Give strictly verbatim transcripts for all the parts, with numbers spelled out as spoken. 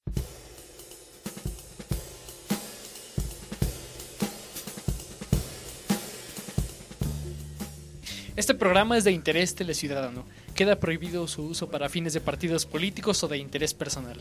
Este programa es de interés teleciudadano. Queda prohibido su uso para fines de partidos políticos o de interés personal.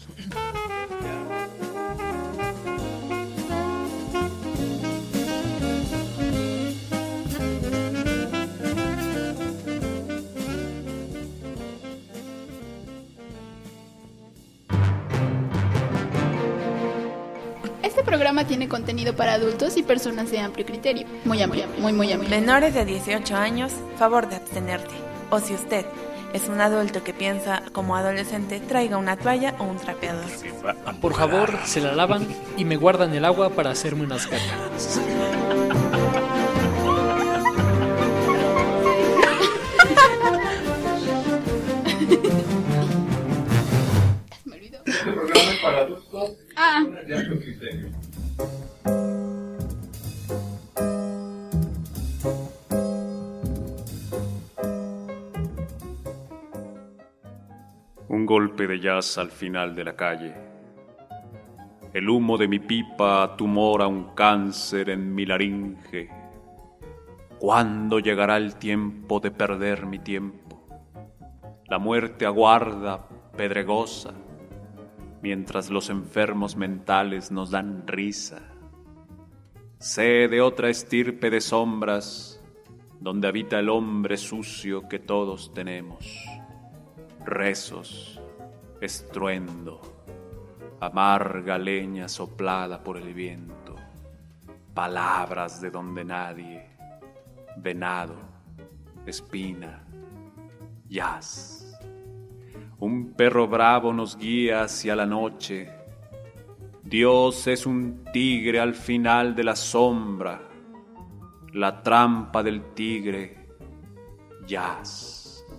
Este programa tiene contenido para adultos y personas de amplio criterio. Muy amplio, muy, muy amplio. Menores de dieciocho años, favor de abstenerte. O si usted es un adulto que piensa como adolescente, traiga una toalla o un trapeador. Por favor, se la lavan y me guardan el agua para hacerme unas ganas. Me olvidó. Este programa es para adultos Ah. de amplio criterio. Un golpe de jazz al final de la calle. El humo de mi pipa tumora un cáncer en mi laringe. ¿Cuándo llegará el tiempo de perder mi tiempo? La muerte aguarda, pedregosa, mientras los enfermos mentales nos dan risa. Sé de otra estirpe de sombras, donde habita el hombre sucio que todos tenemos. Rezos, estruendo, amarga leña soplada por el viento, palabras de donde nadie, venado, espina, jazz. Un perro bravo nos guía hacia la noche. Dios es un tigre al final de la sombra, la trampa del tigre, jazz.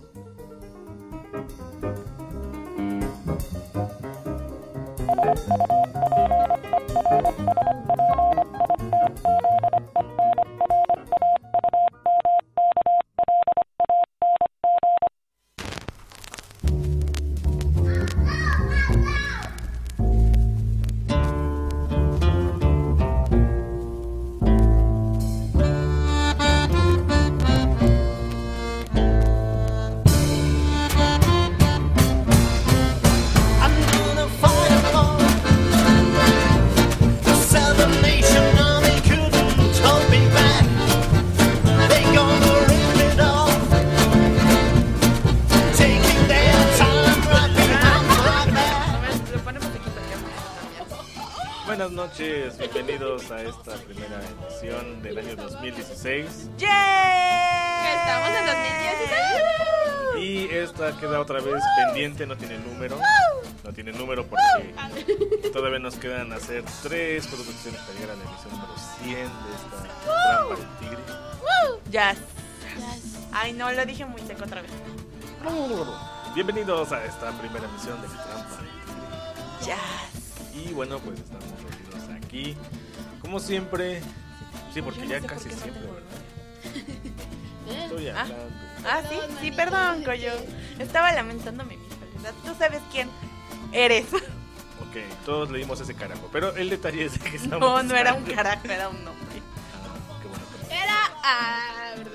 Buenas noches, bienvenidos a esta primera emisión del año dos mil dieciséis. ¡Yeah! Estamos en dos mil dieciséis. Y esta queda otra vez pendiente, no tiene número. No tiene número porque todavía nos quedan hacer tres producciones para llegar a la emisión número cien de esta trampa del tigre. Jazz. Ay, no, lo dije muy seco otra vez. Bienvenidos a esta primera emisión de la trampa del tigre. Jazz. Y bueno, pues estamos reunidos aquí, como siempre. Sí, porque Yo no ya sé casi por qué no siempre, te ¿verdad? Estoy Ah. hablando. Ah, sí, sí, perdón, Coyo. Estaba lamentándome mi soledad. Tú sabes quién eres. Ok, todos leímos ese carajo, pero el detalle es de que estamos... No, no era un carajo, era un nombre. Ah, qué bueno que no. Era. Ah, ¿verdad?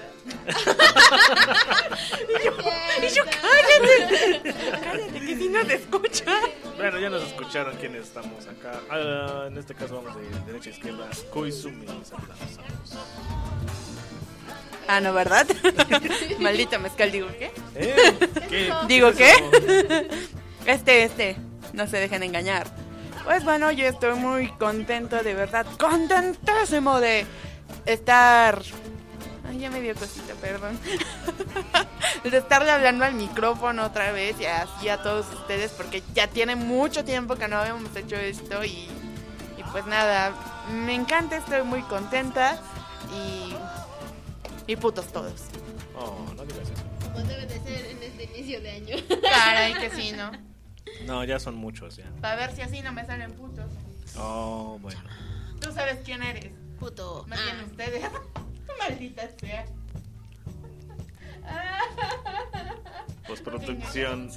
Y yo, y yo, cállate. Cállate, que si no te escucha. Bueno, ya nos escucharon quienes estamos acá. Ah, en este caso vamos de derecha a izquierda. Koizumi, saludamos a todos. Ah, no, ¿verdad? Maldito mezcal, digo, ¿qué? ¿Eh? ¿Qué? Digo, ¿Qué es ¿qué? eso? Este, este, no se dejen engañar. Pues bueno, yo estoy muy contento, de verdad, contentísimo de estar... Ay, ya me dio cosita, perdón. De estarle hablando al micrófono otra vez y así a todos ustedes, porque ya tiene mucho tiempo que no habíamos hecho esto y, y pues nada, me encanta, estoy muy contenta y... Y putos todos. Oh, no digas eso. Como debe de ser en este inicio de año. Caray, que sí, ¿no? No, ya son muchos ya. Para ver si así no me salen putos. Oh, bueno. Tú sabes quién eres. Puto. Más bien ustedes. Maldita sea. Postproducción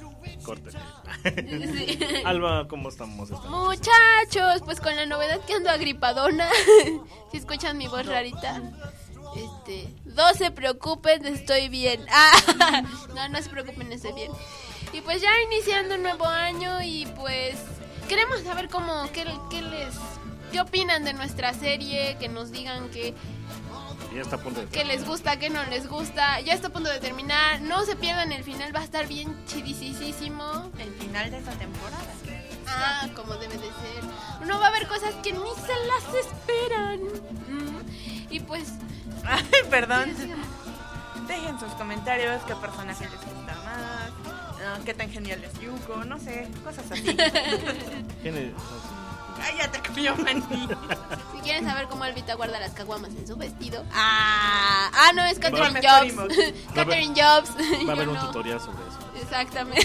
corte. Sí. Alba, ¿cómo estamos esta noche? Muchachos, pues con la novedad que ando agripadona. Si escuchan mi voz rarita. Este, no se preocupen, estoy bien. Ah, no, no se preocupen, estoy bien. Y pues ya iniciando un nuevo año y pues queremos saber cómo, qué, qué les, qué opinan de nuestra serie, que nos digan que, Ya está a punto de que les gusta, que no les gusta. Ya está a punto de terminar, no se pierdan el final, va a estar bien chidisísimo. El final de esta temporada. Ah, como debe de ser. No va a haber cosas que ni se las esperan. Mm. Y pues... Ay, perdón. Dejen sus comentarios, qué personaje les gusta más, no, qué tan genial es Yuko, no sé, cosas así. ¿Quién es? No, sí. Ay, ya te comió Manny. Si quieren saber cómo Albita guarda las caguamas en su vestido. Ah, ah no, es Catherine Va a haber Jobs. mejor Catherine Jobs. Va a haber Yo un no. tutorial sobre eso. Exactamente.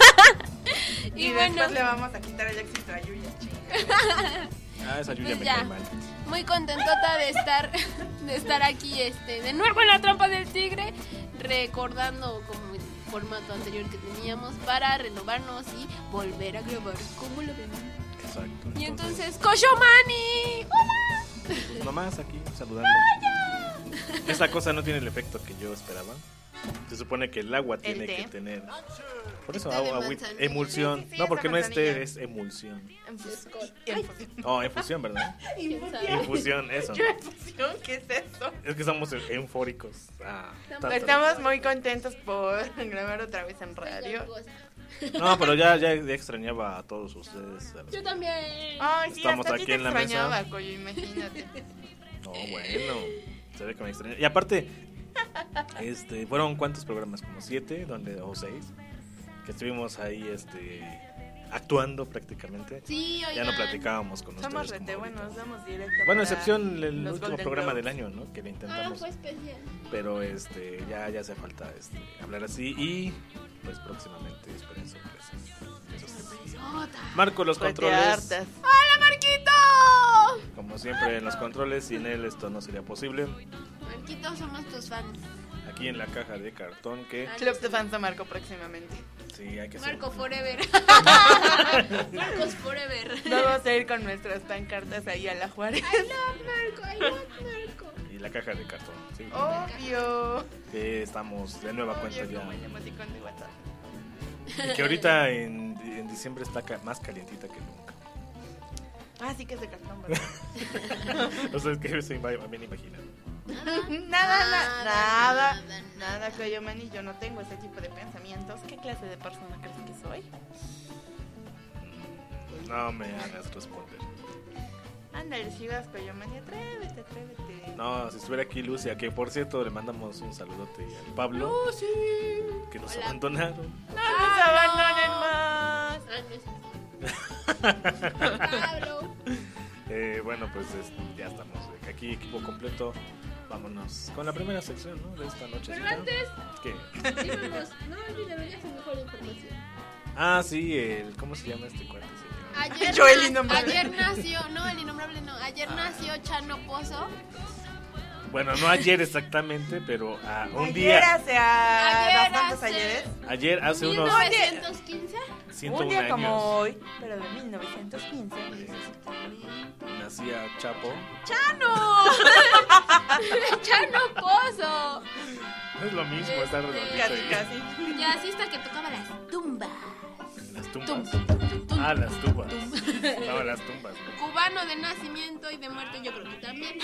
Y, y bueno, después le vamos a quitar el éxito a Yuya. Ah, esa lluvia pues me ya. cae mal. Muy contentota de estar de estar aquí este de nuevo en la trampa del tigre, recordando como el formato anterior que teníamos para renovarnos y volver a grabar. ¿Cómo lo ven? Exacto. Y entonces, ¡Koshomani! ¡Hola! Pues nomás aquí saludando. Esta cosa no tiene el efecto que yo esperaba. Se supone que el agua tiene té. que tener. Por eso Té de agua, agüita- manzanilla. emulsión. Sí, sí, sí, no, es porque de no es té, manzanilla. es emulsión. Infusión. Oh, infusión, ¿verdad? Infusión, eso. ¿Infusión? ¿Qué es eso? Es que estamos eufóricos. Ah, tanto. Estamos muy contentos por grabar otra vez en radio. No, pero ya, ya extrañaba a todos ustedes. a los Yo que- también. Ay, sí, Estamos hasta a ti aquí te en la mesa. extrañaba, Coyo, imagínate. No, bueno. Se ve que me extraña. Y aparte, este, fueron cuántos programas, como siete, donde o seis, que estuvimos ahí, este, actuando prácticamente. Sí, Ya oigan. no platicábamos con ustedes. Somos como rete ahorita. buenos, damos directo. Bueno, para excepción el los último Golden programa Globes. del año, ¿no? Que le Ah, intentamos. fue especial. Pero este, ya, ya hace falta este, hablar así. Y pues próximamente esperen sorpresas. Eso sí. Otra. Marco los Pues te controles. hartas. ¡Hola, Marquito! Como siempre en los controles, sin él esto no sería posible. Marquito, somos tus fans. Aquí en la caja de cartón que Club de fans de Marco próximamente. sí hay que hacer. Marco Forever. Marcos Forever. Vamos a ir con nuestras pancartas ahí a la Juárez. I love Marco, I love Marco. Y la caja de cartón, sí. Obvio. Que estamos de nueva cuenta Obvio, ya. como el emoticón de WhatsApp. Y que ahorita en, en diciembre está ca- más calientita que nunca. Ah, sí que es de cartón, ¿verdad? O sea, es que se iba- también imaginan. Nada, Nada, nada, nada, nada, nada, Coyo Manny, yo no tengo ese tipo de pensamientos. ¿Qué clase de persona crees que soy? No me hagas responder. Ándale, chivas, Coyo Manny, atrévete, atrévete. No, si estuviera aquí Lucia, que por cierto le mandamos un saludote al Pablo, Lucy. que nos Hola. abandonaron. ¡No nos abandonen más! Ah, no es así. Pablo. Eh, bueno, pues es- ya estamos aquí, equipo completo. Vámonos con la primera sección, ¿no? De esta noche. Pero antes, ¿Qué? díganos, no olviden, ya se mejor información. Ah, sí, el ¿cómo se llama este cuate, señor? Ayer, Yo, el na- innombrable. ayer nació, no, el innombrable no, ayer nació Chano Pozo. Bueno, no ayer exactamente, pero ah, un Ayer día, hace a Ayer bastantes hace- ayeres. ayer hace mil unos novecientos quince. ciento Un uno día años, como hoy, pero de mil novecientos quince. nacía Chapo. ¡Chano! ¡Chano Pozo! Es lo mismo, está Este, redondito Casi, ahí. casi. Jazzista que tocaba las tumbas. Las Tum, tumbas. tum, tum, tum. Ah, las tumbas. No, las tumbas. ¿no? Cubano de nacimiento y de muerte, yo creo que también.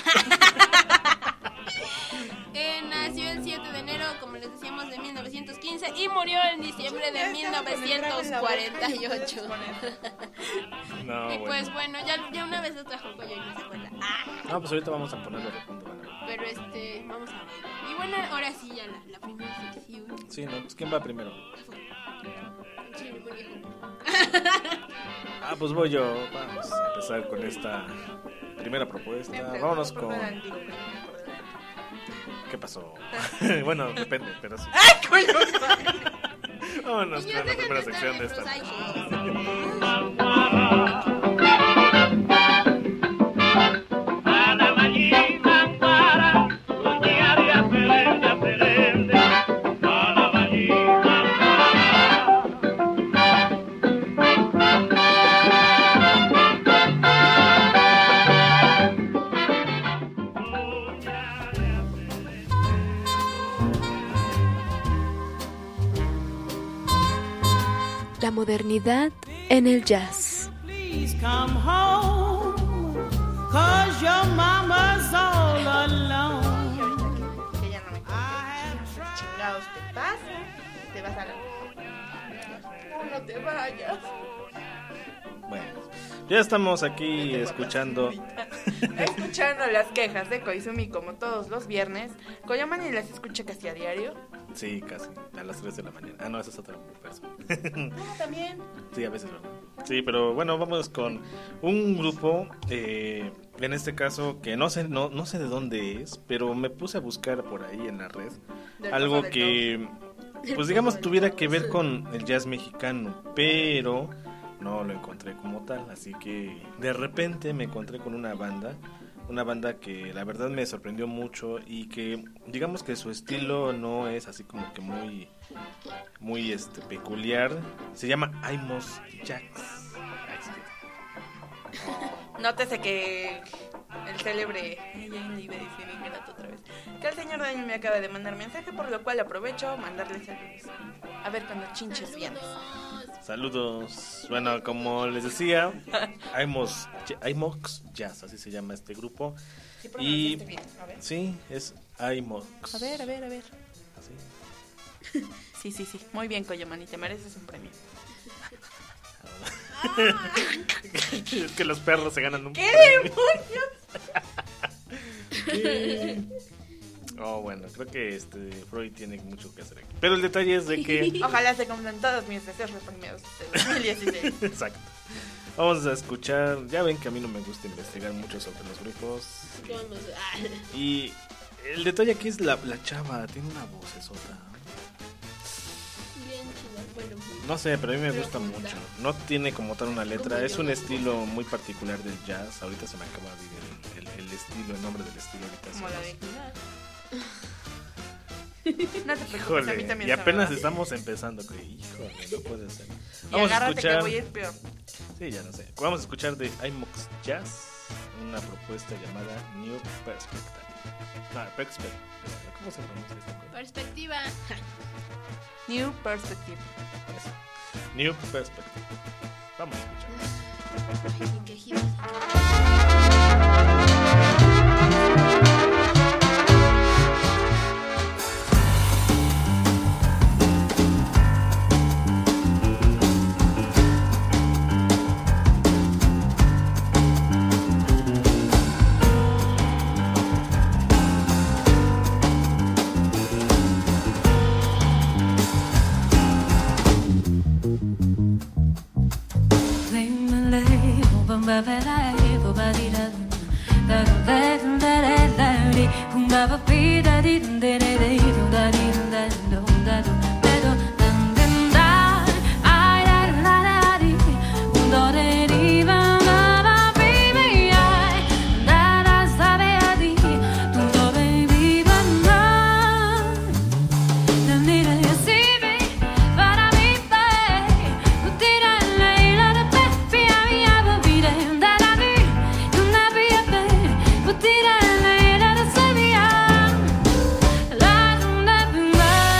Eh, nació el siete de enero, como les decíamos, de mil novecientos quince y murió en diciembre de mil novecientos cuarenta y ocho. No, Y bueno. pues bueno, ya, ya una vez lo trajo Coyo y no se acuerda. Ah, No, pues ahorita vamos a ponerlo de punto. Van a ver. pero este, vamos a ver. Y bueno, ahora sí, ya la, la primera sección. Sí, ¿no? Pues ¿quién va primero? Sí, mi conejo. Ah, pues voy yo. Vamos a empezar con esta primera propuesta. Vámonos con... ¿Qué pasó? Bueno, depende, pero sí. ¡Ay, coño! Vámonos Niños, con la dejen primera de sección de estar esta en noche. Para modernidad en el jazz. Please come home, 'cause your mama's all alone. Que ya no me contestes. Chingados, te pasa. Te vas a la... No, no te vayas. Bueno, ya estamos aquí escuchando. Escuchando las quejas de Koizumi como todos los viernes. Koyamani las escucha casi a diario. Sí, casi, a las tres de la mañana. Ah, no, esa es otra persona. No, también. Sí, a veces no. Sí, pero bueno, vamos con un grupo, eh, en este caso, que no sé, no, no sé de dónde es, pero me puse a buscar por ahí en la red Del algo Pozo del que, pues digamos, tuviera que ver con el jazz mexicano, pero no lo encontré como tal, así que de repente me encontré con una banda, una banda que la verdad me sorprendió mucho y que digamos que su estilo no es así como que muy muy este peculiar. Se llama Aimos Jacks. Nótese que el célebre, ya le iba a decir ingrato otra vez, que el señor Daniel me acaba de mandar mensaje, por lo cual aprovecho mandarle saludos. A ver cuando chinches vienes. Saludos. Bueno, como les decía, Aimos Aimox Jazz, así se llama este grupo. Sí, Y pronunciaste bien. A ver. sí, es Aimox. A ver, a ver, a ver. Así. Sí, sí, sí. Muy bien, Koyamani, te mereces un premio. Es que los perros se ganan un ¿Qué premio. Oh, bueno, creo que este Freud tiene mucho que hacer aquí. Pero el detalle es de que... Ojalá se cumplan todos mis deseos reprimidos de dos mil dieciséis. Exacto. Vamos a escuchar... Ya ven que a mí no me gusta investigar mucho sobre los grupos. Y el detalle aquí es la, la chava. Tiene una vocesota. Bien chida, bueno. No sé, pero a mí me gusta mucho. No tiene como tal una letra. Es un estilo muy particular del jazz. Ahorita se me acaba de ir el, el, el estilo, el nombre del estilo. Ahorita Como se la me- de Pilar. No te preocupes, a mí Híjole, también y se me apenas va. estamos empezando. Que, híjole, no puede ser. Y Vamos a agárrate que escuchar. voy a ir peor. Sí, ya no sé. Vamos a escuchar de Aimox Jazz una propuesta llamada New Perspective. No, Perspective. ¿Cómo se pronuncia esto? Perspectiva. New Perspective. Eso. New Perspective. Vamos a escuchar. Ay, sin quejidos. Tira la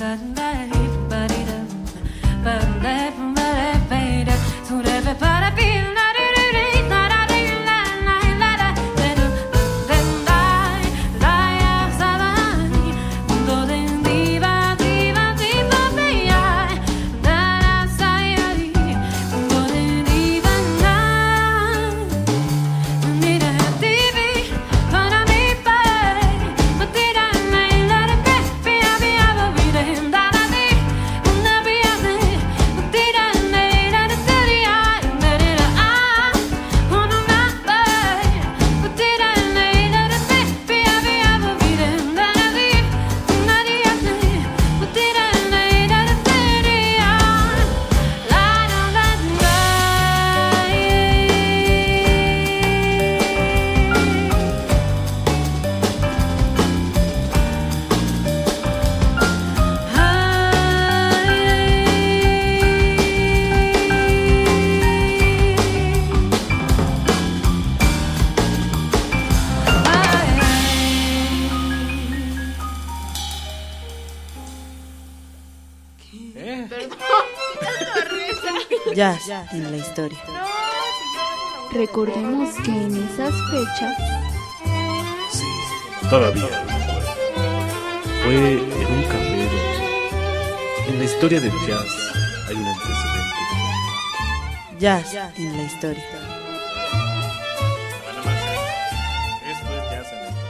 Jazz en la historia. Recordemos que en esas fechas Sí, todavía. Fue en un café. En la historia del jazz hay un antecedente. Jazz en la historia. Bueno, más, ¿eh? Esto es jazz en la historia.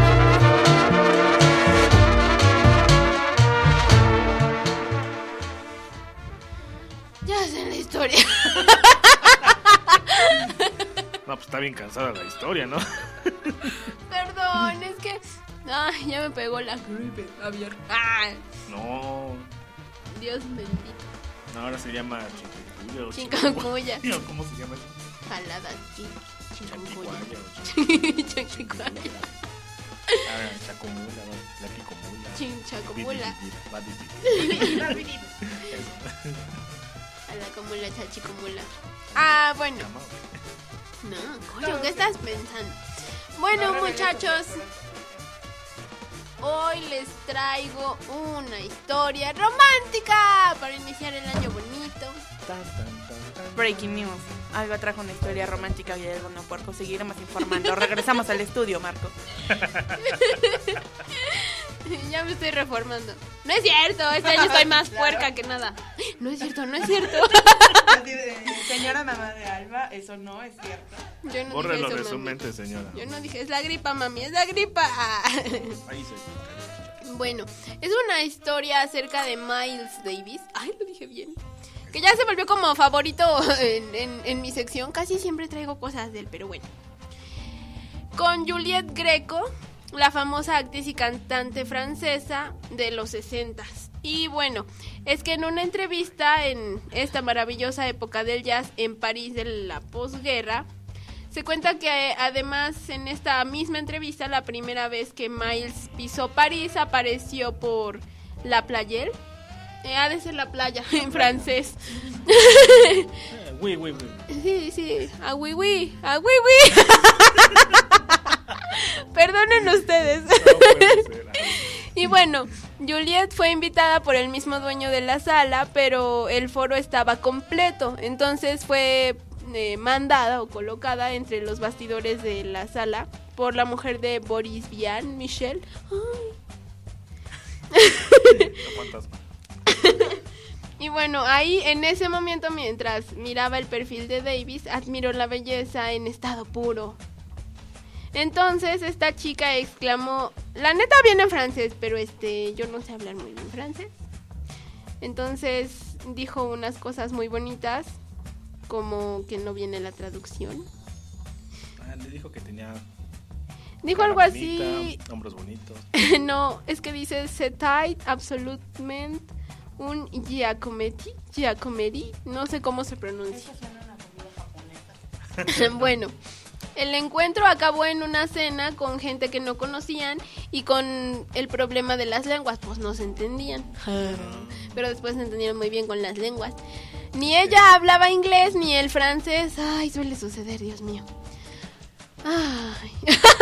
ya es en la historia. No, pues está bien cansada la historia, ¿no? Perdón, es que ay, ya me pegó la gripe, Javier. Ay, No. Dios bendito. No, ahora se llama chincacuya o Chincacuya. chihuahua. ¿Cómo se llama eso? Jalada, sí. Chincacuya. Chanquicuaya o Chanquicuaya. Ah, chacomula, la picomula. Chinchacomula. Va dividir. A la comula, chachicomula. Ah, bueno. No, coño, ¿qué estás pensando? Bueno, muchachos, hoy les traigo una historia romántica para iniciar el año bonito. Breaking news. Alba trajo una historia romántica y algo no puerco. Seguiremos informando. Regresamos al estudio, Marco. Ya me estoy reformando. No es cierto, este año estoy más puerca que nada. No es cierto, no es cierto. Señora mamá de Alba, eso no es cierto. Yo no Bórrelo dije de eso, su mami. mente, señora. Yo no dije, es la gripa, mami, es la gripa. Ahí se... Bueno, es una historia acerca de Miles Davis. Ay, lo dije bien. Que ya se volvió como favorito en, en, en mi sección. Casi siempre traigo cosas de él, pero bueno. Con Juliette Greco, la famosa actriz y cantante francesa de los sesentas. Y bueno, es que en una entrevista en esta maravillosa época del jazz en París de la posguerra, se cuenta que además en esta misma entrevista la primera vez que Miles pisó París apareció por La Playel. Eh, ha de ser la playa en francés. Oui, oui, oui. Sí, sí, a oui, oui, a oui, oui. Perdonen ustedes. No puede ser. Y bueno, Juliette fue invitada por el mismo dueño de la sala, pero el foro estaba completo. Entonces fue eh, mandada o colocada entre los bastidores de la sala por la mujer de Boris Vian, Michelle. ¿Cuántas más? Y bueno, ahí en ese momento, mientras miraba el perfil de Davis, admiró la belleza en estado puro. Entonces esta chica exclamó, la neta viene en francés, pero este yo no sé hablar muy bien francés. Entonces dijo unas cosas muy bonitas, como que no viene la traducción. Ah, le dijo que tenía... Dijo cara algo así. bonita, hombros bonitos. No, es que dice c'est absolument un Giacometti, Giacometti, no sé cómo se pronuncia. Bueno, el encuentro acabó en una cena con gente que no conocían y con el problema de las lenguas, pues no se entendían. Pero después se entendieron muy bien con las lenguas. Ni ella hablaba inglés ni el francés. Ay, suele suceder, Dios mío. Ay.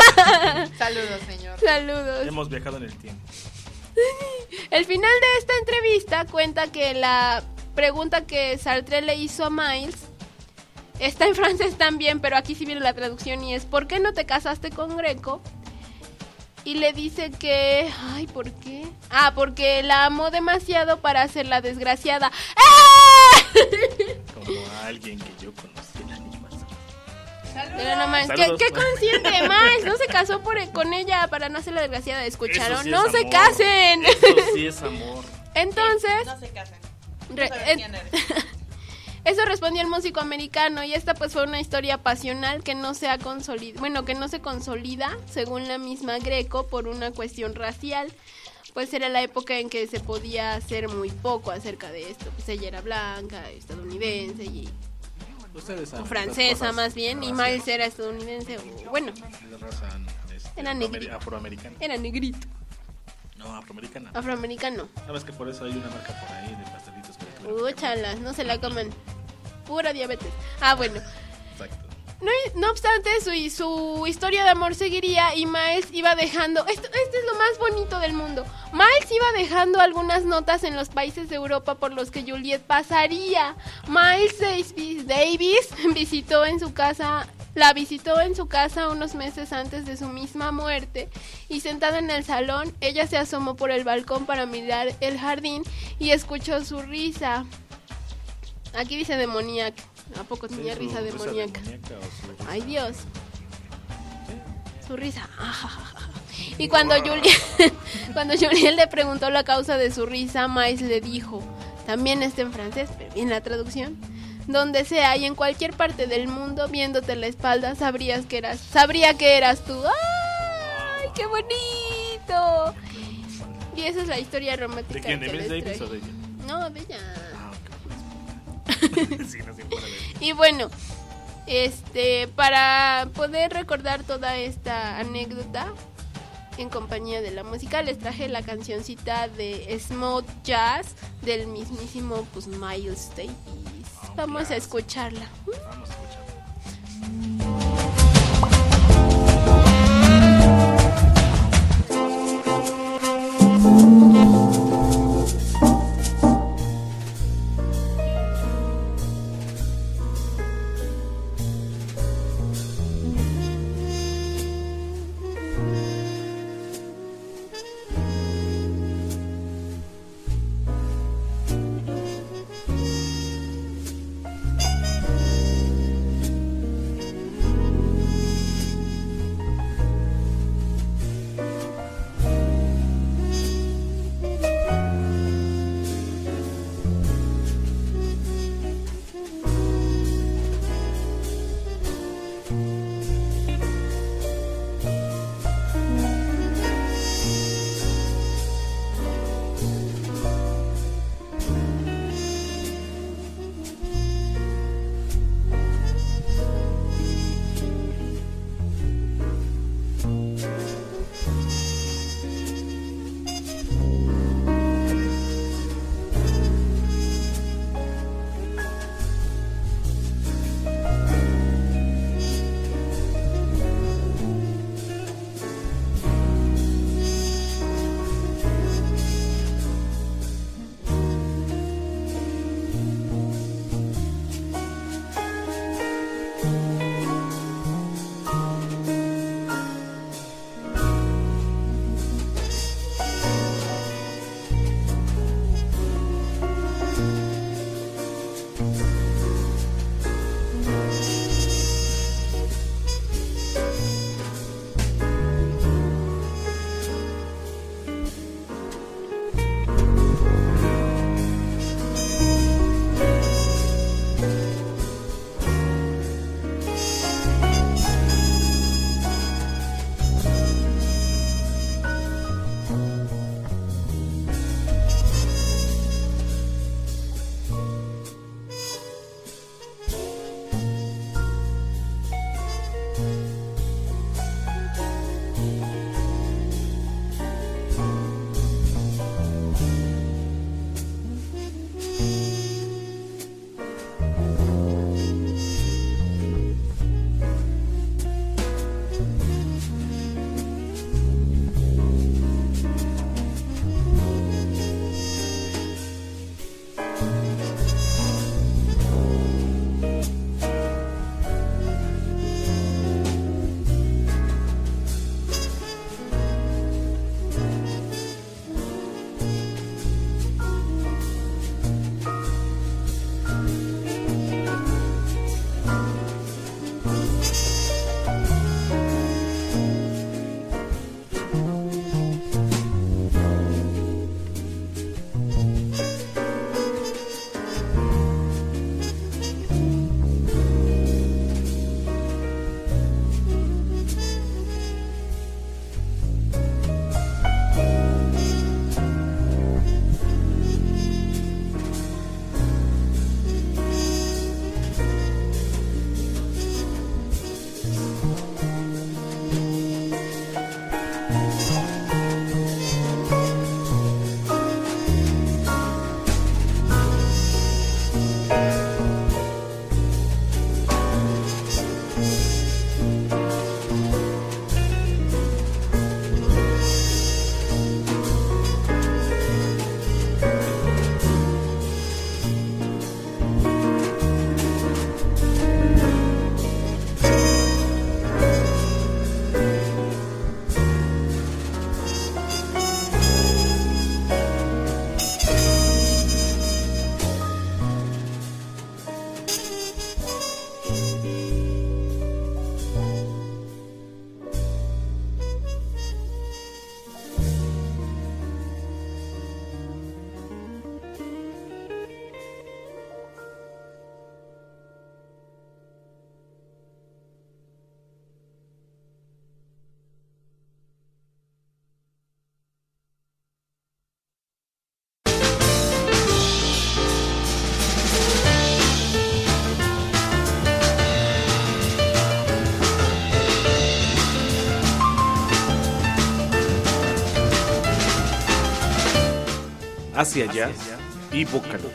Saludos, señor. Saludos. Hemos viajado en el tiempo. El final de esta entrevista cuenta que la pregunta que Sartre le hizo a Miles está en francés también, pero aquí sí viene la traducción y es ¿por qué no te casaste con Greco? Y le dice que... Ay, ¿por qué? Ah, porque la amó demasiado para hacerla desgraciada. ¡Eh! Como a alguien que yo conocí en la animación. Pero no más, ¿qué, Saludos. qué consciente, Miles? No se casó por, con ella para no hacerla desgraciada. ¿Escucharon? Eso sí ¡No es se amor. casen! Eso sí es amor. Entonces... No se casen. Re- No sabes en- quién eres. Eso respondió el músico americano y esta pues fue una historia pasional que no se ha consolidado, bueno, que no se consolida según la misma Greco por una cuestión racial, pues era la época en que se podía hacer muy poco acerca de esto, pues ella era blanca, estadounidense y Ustedes saben o las francesa cosas más bien y raciales. Miles era estadounidense, o, bueno, De raza, este, Era afroameri- negrito. afroamericana. era negrito, No, afroamericana. afroamericano. Sabes que por eso hay una marca por ahí de pastelitos que le ponen- Úchalas, no se la coman. Pura diabetes. Ah, bueno. Exacto. No, no obstante, su, su historia de amor seguiría y Miles iba dejando... Esto, esto es lo más bonito del mundo. Miles iba dejando algunas notas en los países de Europa por los que Juliet pasaría. Miles Davis, Davis visitó en su casa... La visitó en su casa unos meses antes de su misma muerte y sentada en el salón, ella se asomó por el balcón para mirar el jardín y escuchó su risa. Aquí dice demoníaca. ¿A poco tenía Sí, risa su demoníaca? demoníaca o su risa- Ay, Dios. Su risa. Y cuando Juliet, cuando Juliet le preguntó la causa de su risa, Miles le dijo, también está en francés, pero bien la traducción, donde sea y en cualquier parte del mundo, viéndote la espalda, sabrías que eras, sabría que eras tú. ¡Ay, qué bonito! Y esa es la historia romántica ¿De quién? ¿De que Miles les Davis o traigo. de ella? No, de ella. Ah, ok. Sí, no se puede ver. Y bueno, este, para poder recordar toda esta anécdota en compañía de la música, les traje la cancioncita de Smooth Jazz del mismísimo pues Miles Davis. Oh, Vamos a jazz. escucharla. Vamos a escuchar. Thank Hacia Jazz y Vocaloid.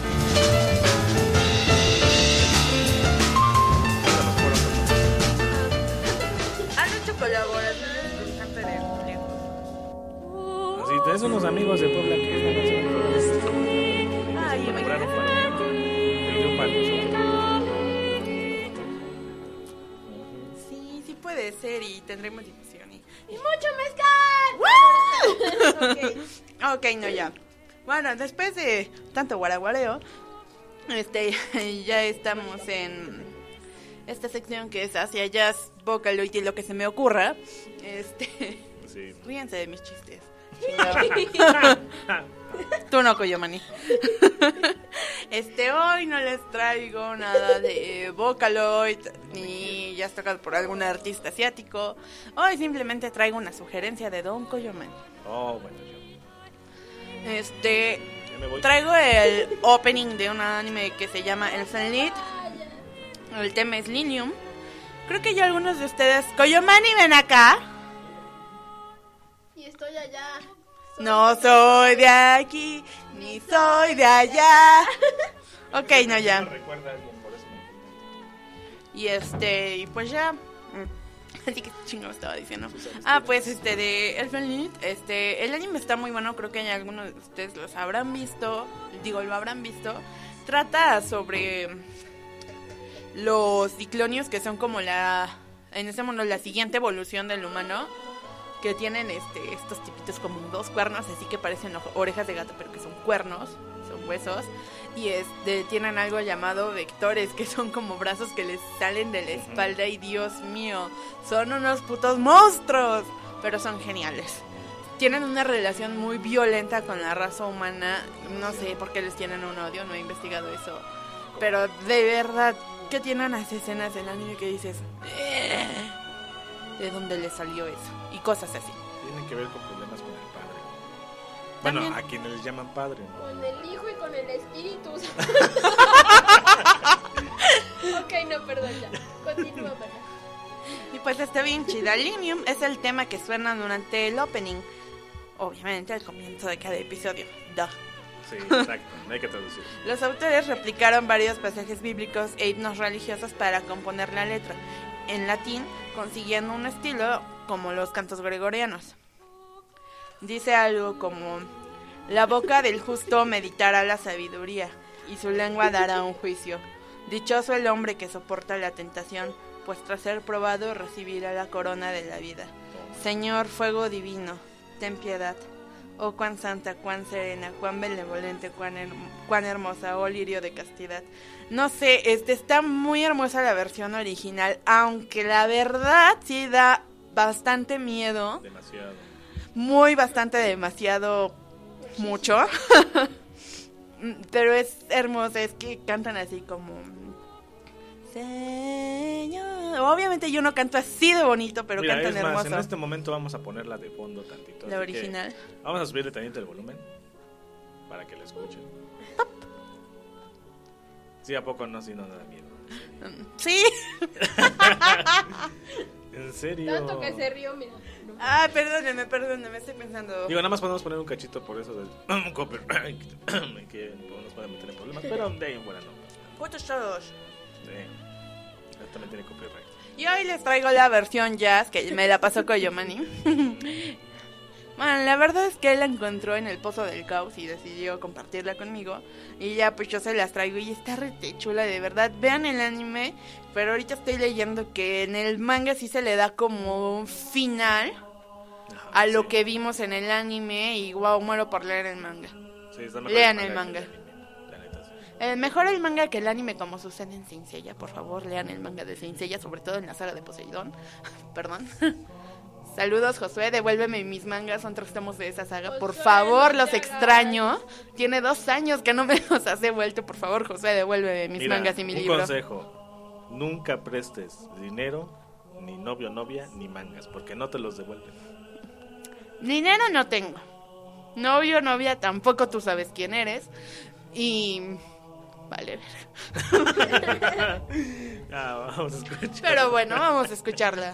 Han hecho colaboraciones bastante de lejos. Así, tenés unos amigos de Puebla que están haciendo. Ay, Se compraron imagínate. para video para nosotros. Sí, sí puede ser y tendremos difusión. Y... ¡Y mucho mezcal! Ok. Ok, no, ya. Bueno, después de tanto guaraguareo, este, ya estamos en esta sección que es hacia jazz, Vocaloid y lo que se me ocurra. Este, Sí. ríense de mis chistes. Tú no, Coyomani. Este, hoy no les traigo nada de Vocaloid ni jazz tocado por algún artista asiático. Hoy simplemente traigo una sugerencia de Don Coyomani. Oh, bueno, yo. Este, Ya me voy. traigo el opening de un anime que se llama El Sunlit. El tema es Linium. Creo que ya algunos de ustedes... Coyomani, ven acá. Y estoy allá. No soy de aquí, ni soy de allá. Ok, no, ya. Me recuerda a alguien, por eso me- Y este, y pues ya. Así que chingo estaba diciendo. Ah, pues este de Elfen Lied, este, el anime está muy bueno, creo que algunos de ustedes los habrán visto, digo, lo habrán visto. Trata sobre los diclonios, que son como la, en ese mundo, la siguiente evolución del humano, que tienen este estos tipitos como dos cuernos, así que parecen ojo- orejas de gato, pero que son cuernos, son huesos. Y este tienen algo llamado vectores, que son como brazos que les salen de la espalda. Y Dios mío, son unos putos monstruos, pero son geniales. Tienen una relación muy violenta con la raza humana. No sé por qué les tienen un odio, no he investigado eso. Pero de verdad, que tienen las escenas del anime que dices, "Eh, ¿de dónde le salió eso?" Y cosas así. Tiene que ver con problemas con el padre. Bueno, También. a quienes les llaman padre, ¿no? Con el hijo y con el espíritu. Ok, no, perdón, ya. Continúa, ¿verdad? Y pues está bien chida. Linium es el tema que suena durante el opening. Obviamente al comienzo de cada episodio. Duh. Sí, exacto, no hay que traducir. Los autores replicaron varios pasajes bíblicos e himnos religiosos para componer la letra en latín, consiguiendo un estilo como los cantos gregorianos. Dice algo como: la boca del justo meditará la sabiduría, y su lengua dará un juicio. Dichoso el hombre que soporta la tentación, pues tras ser probado recibirá la corona de la vida. Señor, fuego divino, ten piedad. Oh, cuán santa, cuán serena, cuán benevolente, cuán, her- cuán hermosa, oh lirio de castidad. No sé, este está muy hermosa la versión original, aunque la verdad sí da bastante miedo. Demasiado. Muy bastante, demasiado, mucho. Pero es hermoso, es que cantan así como... Señor. Obviamente yo no canto así de bonito, pero Mira, cantan es más, hermoso. en este momento vamos a ponerla de fondo tantito. La así que original. Vamos a subirle tantito el volumen para que la escuchen. Sí, ¿a poco no? Sí, no da miedo. Sí. En serio. Tanto que se rió, mira. Ah, perdóneme, perdóneme, estoy pensando. Digo, nada más podemos poner un cachito por eso del copyright, que nos pueden meter en problemas, pero de ahí en fuera no. Putos todos. Sí. Él también tiene copyright. Y hoy les traigo la versión jazz, que me la pasó Coyomani. Bueno, la verdad es que él la encontró en el Pozo del Caos y decidió compartirla conmigo. Y ya pues yo se las traigo y está rete chula, de verdad. Vean el anime, pero ahorita estoy leyendo que en el manga sí se le da como un final a lo que vimos en el anime. Y wow, muero por leer el manga. Sí, está mejor Lean el el manga. manga. que el anime, la neta, sí. Eh, mejor el manga que el anime, como sucede en Saint Seiya. Por favor, lean el manga de Saint Seiya, sobre todo en la saga de Poseidón. Perdón. Saludos, Josué, devuélveme mis mangas, son tres tomos de esa saga. Por Josué, favor, no los te hagas. extraño. Tiene dos años que no me los has devuelto. Por favor, Josué, devuélveme mis Mira, mangas y mi un libro. consejo. Nunca prestes dinero, ni novio, novia, ni mangas, porque no te los devuelven. Dinero no tengo. Novio, novia, tampoco tú sabes quién eres. Y... vale, verga. Ah, vamos a escuchar. Pero bueno, vamos a escucharla.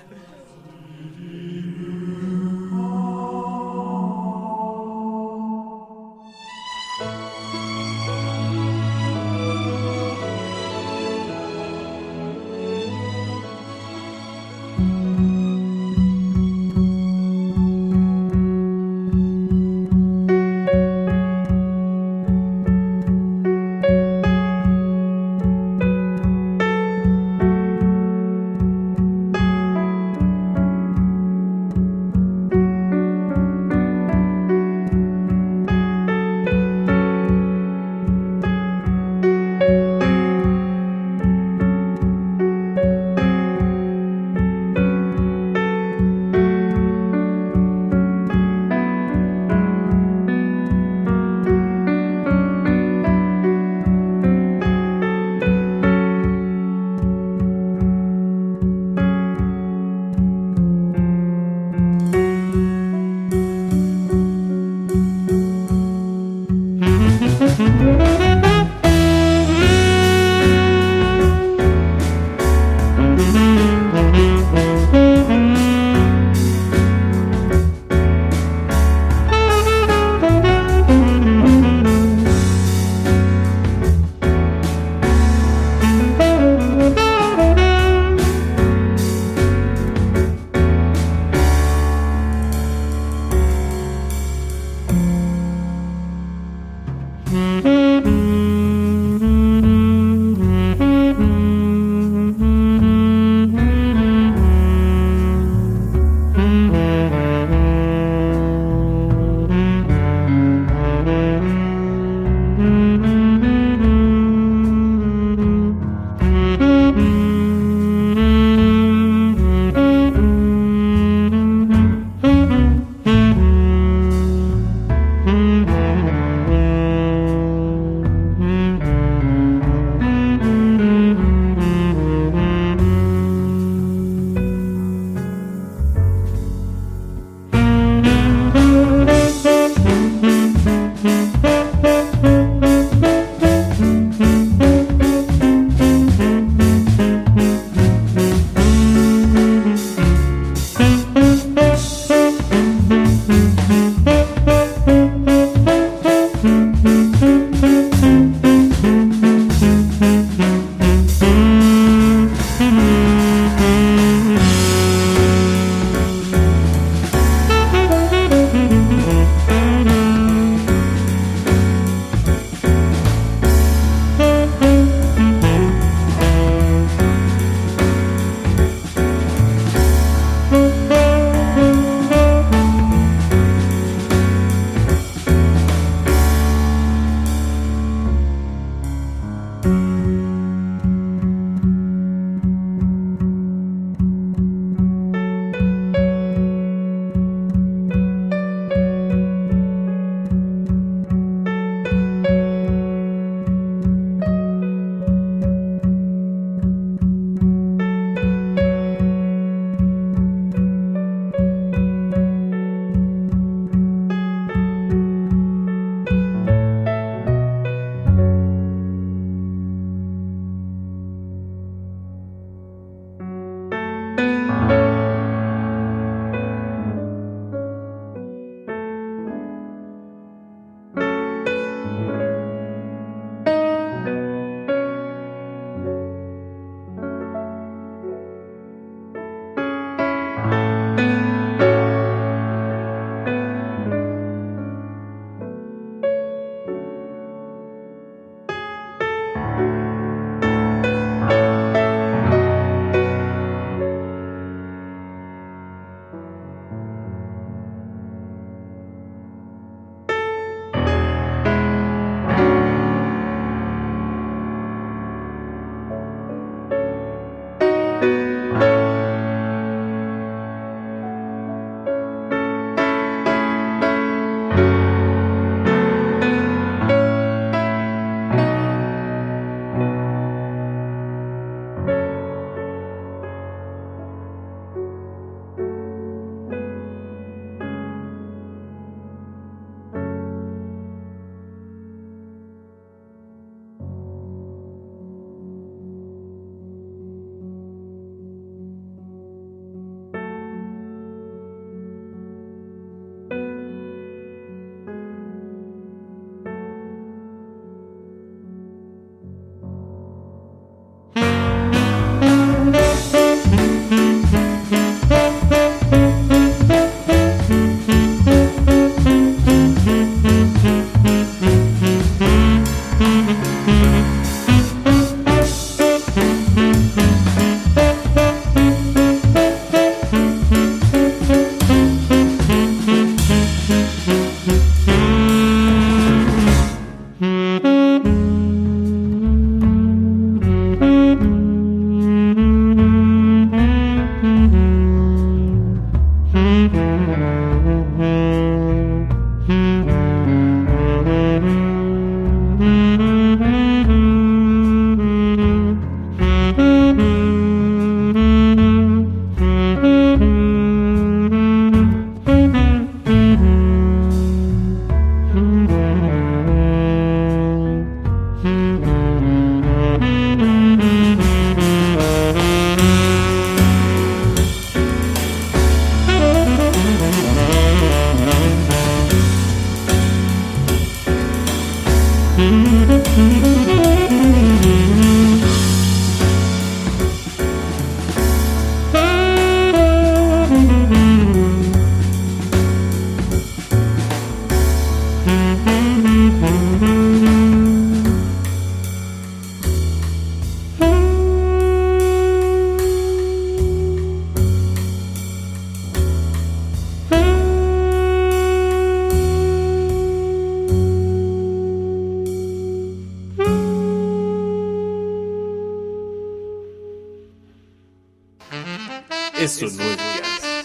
Eso no es jazz.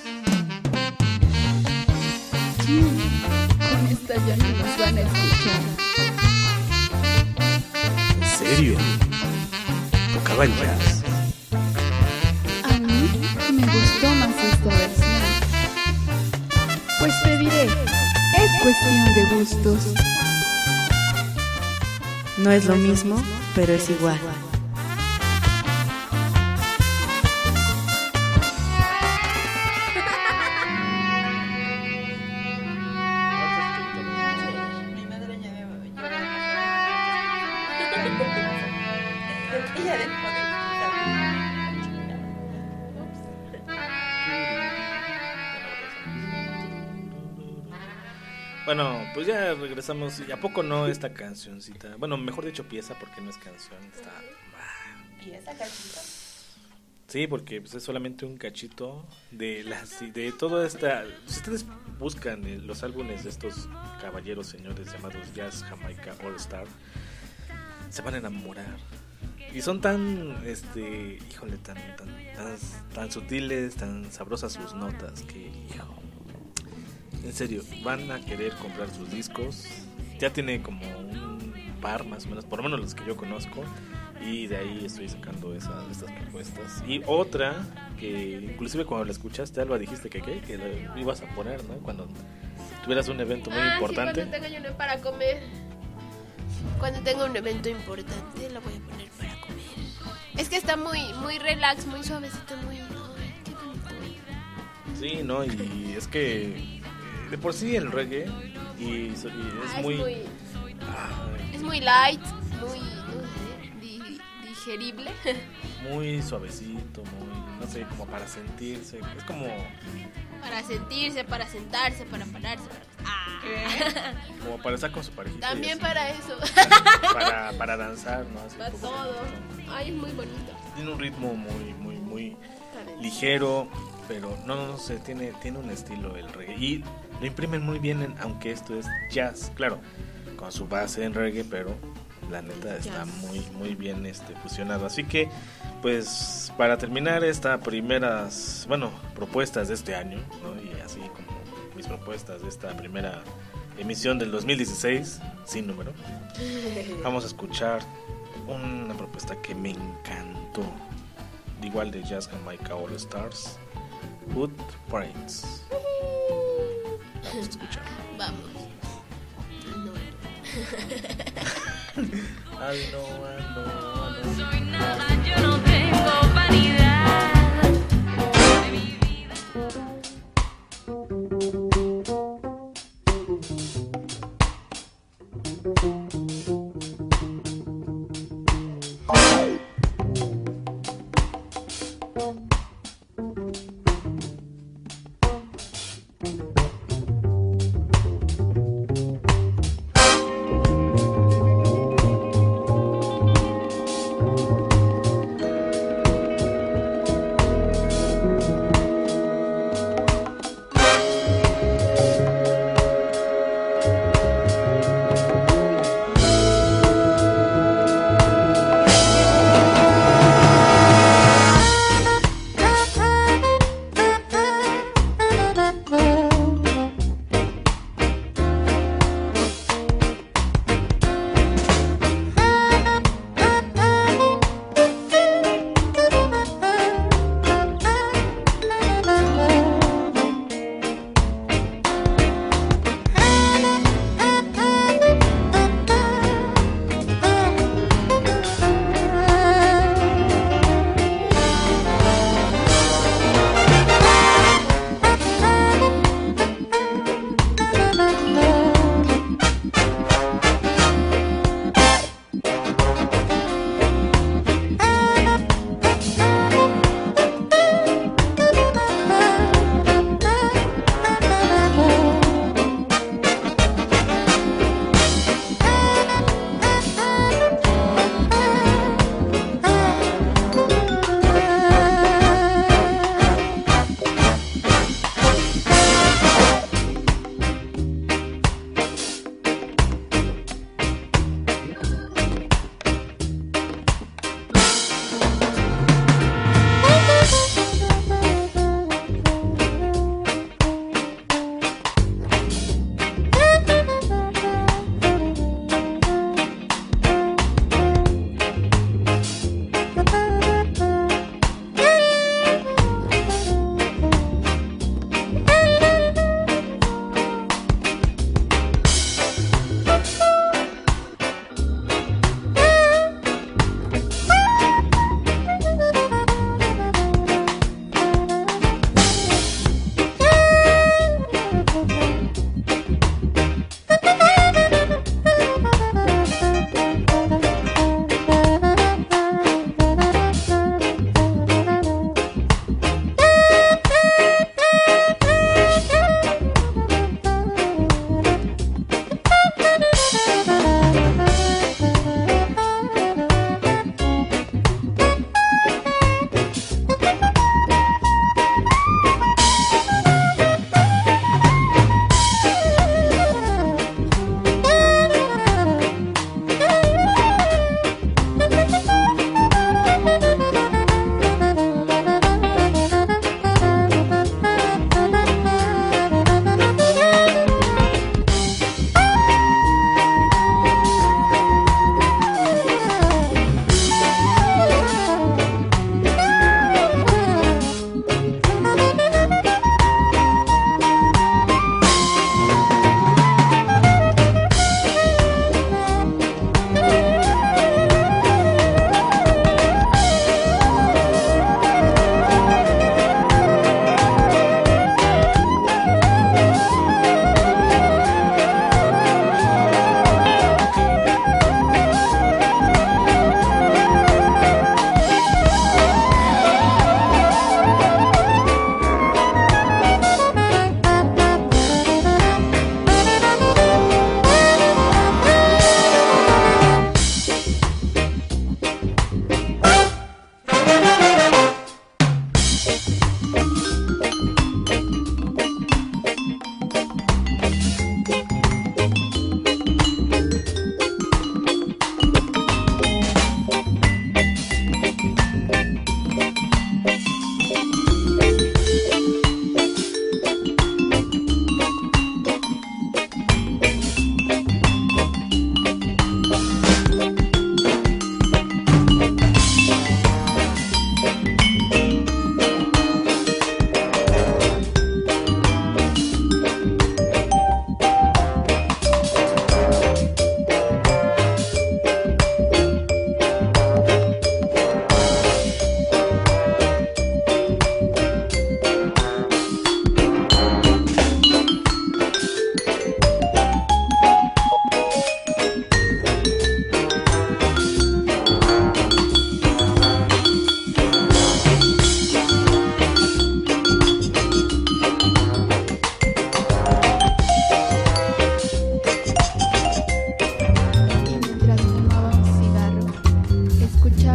Con esta ya no nos van a escuchar. ¿En serio? ¿Tocaban jazz? A mí me gustó más esta versión. Pues te diré, es cuestión de gustos. No es lo mismo, pero es igual. Bueno, pues ya regresamos. ¿Y a poco no esta cancioncita? Bueno, mejor dicho pieza, porque no es canción. Está... ¿Pieza, cachito? Sí, porque pues, es solamente un cachito de las de toda esta... Si ustedes buscan eh, los álbumes de estos caballeros señores llamados Jazz Jamaica All Star, se van a enamorar. Y son tan, este, híjole, tan, tan, tan, tan sutiles, tan sabrosas sus notas que, hijo, en serio, van a querer comprar sus discos. Ya tiene como un par más o menos, por lo menos los que yo conozco, y de ahí estoy sacando esas, estas propuestas. Y otra que inclusive cuando la escuchaste, Alba, dijiste que qué, que lo ibas a poner, ¿no? Cuando tuvieras un evento muy ah, importante. Sí, cuando tenga yo para comer. Cuando tenga un evento importante, lo voy a poner para comer. Es que está muy, muy relax, muy suavecito, muy... Ay, qué bonito. Sí, no, y es que eh, de por sí el reggae y, y es, ah, muy, es muy... ah, Es muy light, muy... No sé, di- digerible. muy suavecito, muy, no sé, como para sentirse. Es como, Para sentirse, para sentarse, para pararse, para... Ah. como para estar con su parejita. También y para eso. así, para, para danzar, ¿no? Así, Para un poco todo. de- Ay, es muy bonito. Tiene un ritmo muy, muy, muy ligero, pero no, no, no sé, tiene, tiene un estilo el reggae. Y lo imprimen muy bien, en, aunque esto es jazz, claro, con su base en reggae, pero la neta está muy, muy bien este, fusionado. Así que, pues, para terminar estas primeras, bueno, propuestas de este año, ¿no? Y así como mis propuestas de esta primera emisión del dos mil dieciséis, sin número, vamos a escuchar una propuesta que me encantó, igual de Jazz Jamaica All Stars, Footprints. Vamos a escuchar. Vamos. No. I know, I know, I know. Soy nada, yo no tengo vanidad de mi vida.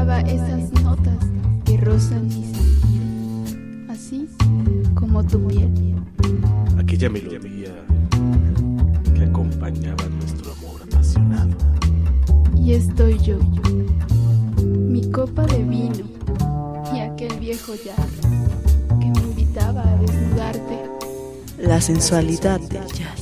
cantaba esas notas que rozan mi sentido, así como tu piel. Aquella melodía que acompañaba nuestro amor apasionado. Y estoy yo, mi copa de vino y aquel viejo jazz que me invitaba a desnudarte. La sensualidad del jazz.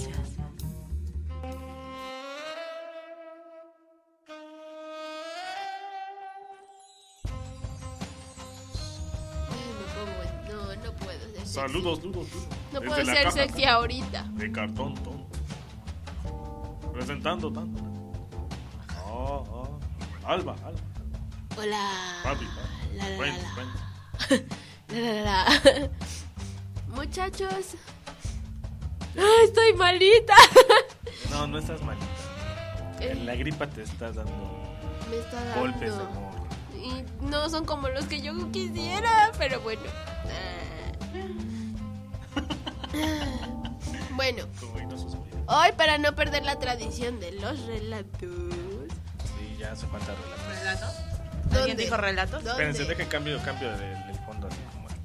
No, no puedo ser sexy. Saludos, Ludo. No Desde puedo la ser caja sexy ahorita. de cartón tonto. Presentando tanto. Oh, oh. Alba, Alba. Hola. Papi, papi. La, la, Ven, la, ven. la, la, la. Muchachos. ¡Ay, estoy malita! No, no estás malita. Eh. En la gripa te estás dando Me está dando. golpes de amor. Y no son como los que yo quisiera, pero bueno. Ah. Bueno, Como ahí no suspira. hoy para no perder la tradición de los relatos. Sí, ya hace falta relatos. ¿Relatos? ¿Dónde? ¿Alguien dijo relatos? ¿Dónde? Espérense, deje cambio, cambio del, del fondo así como el-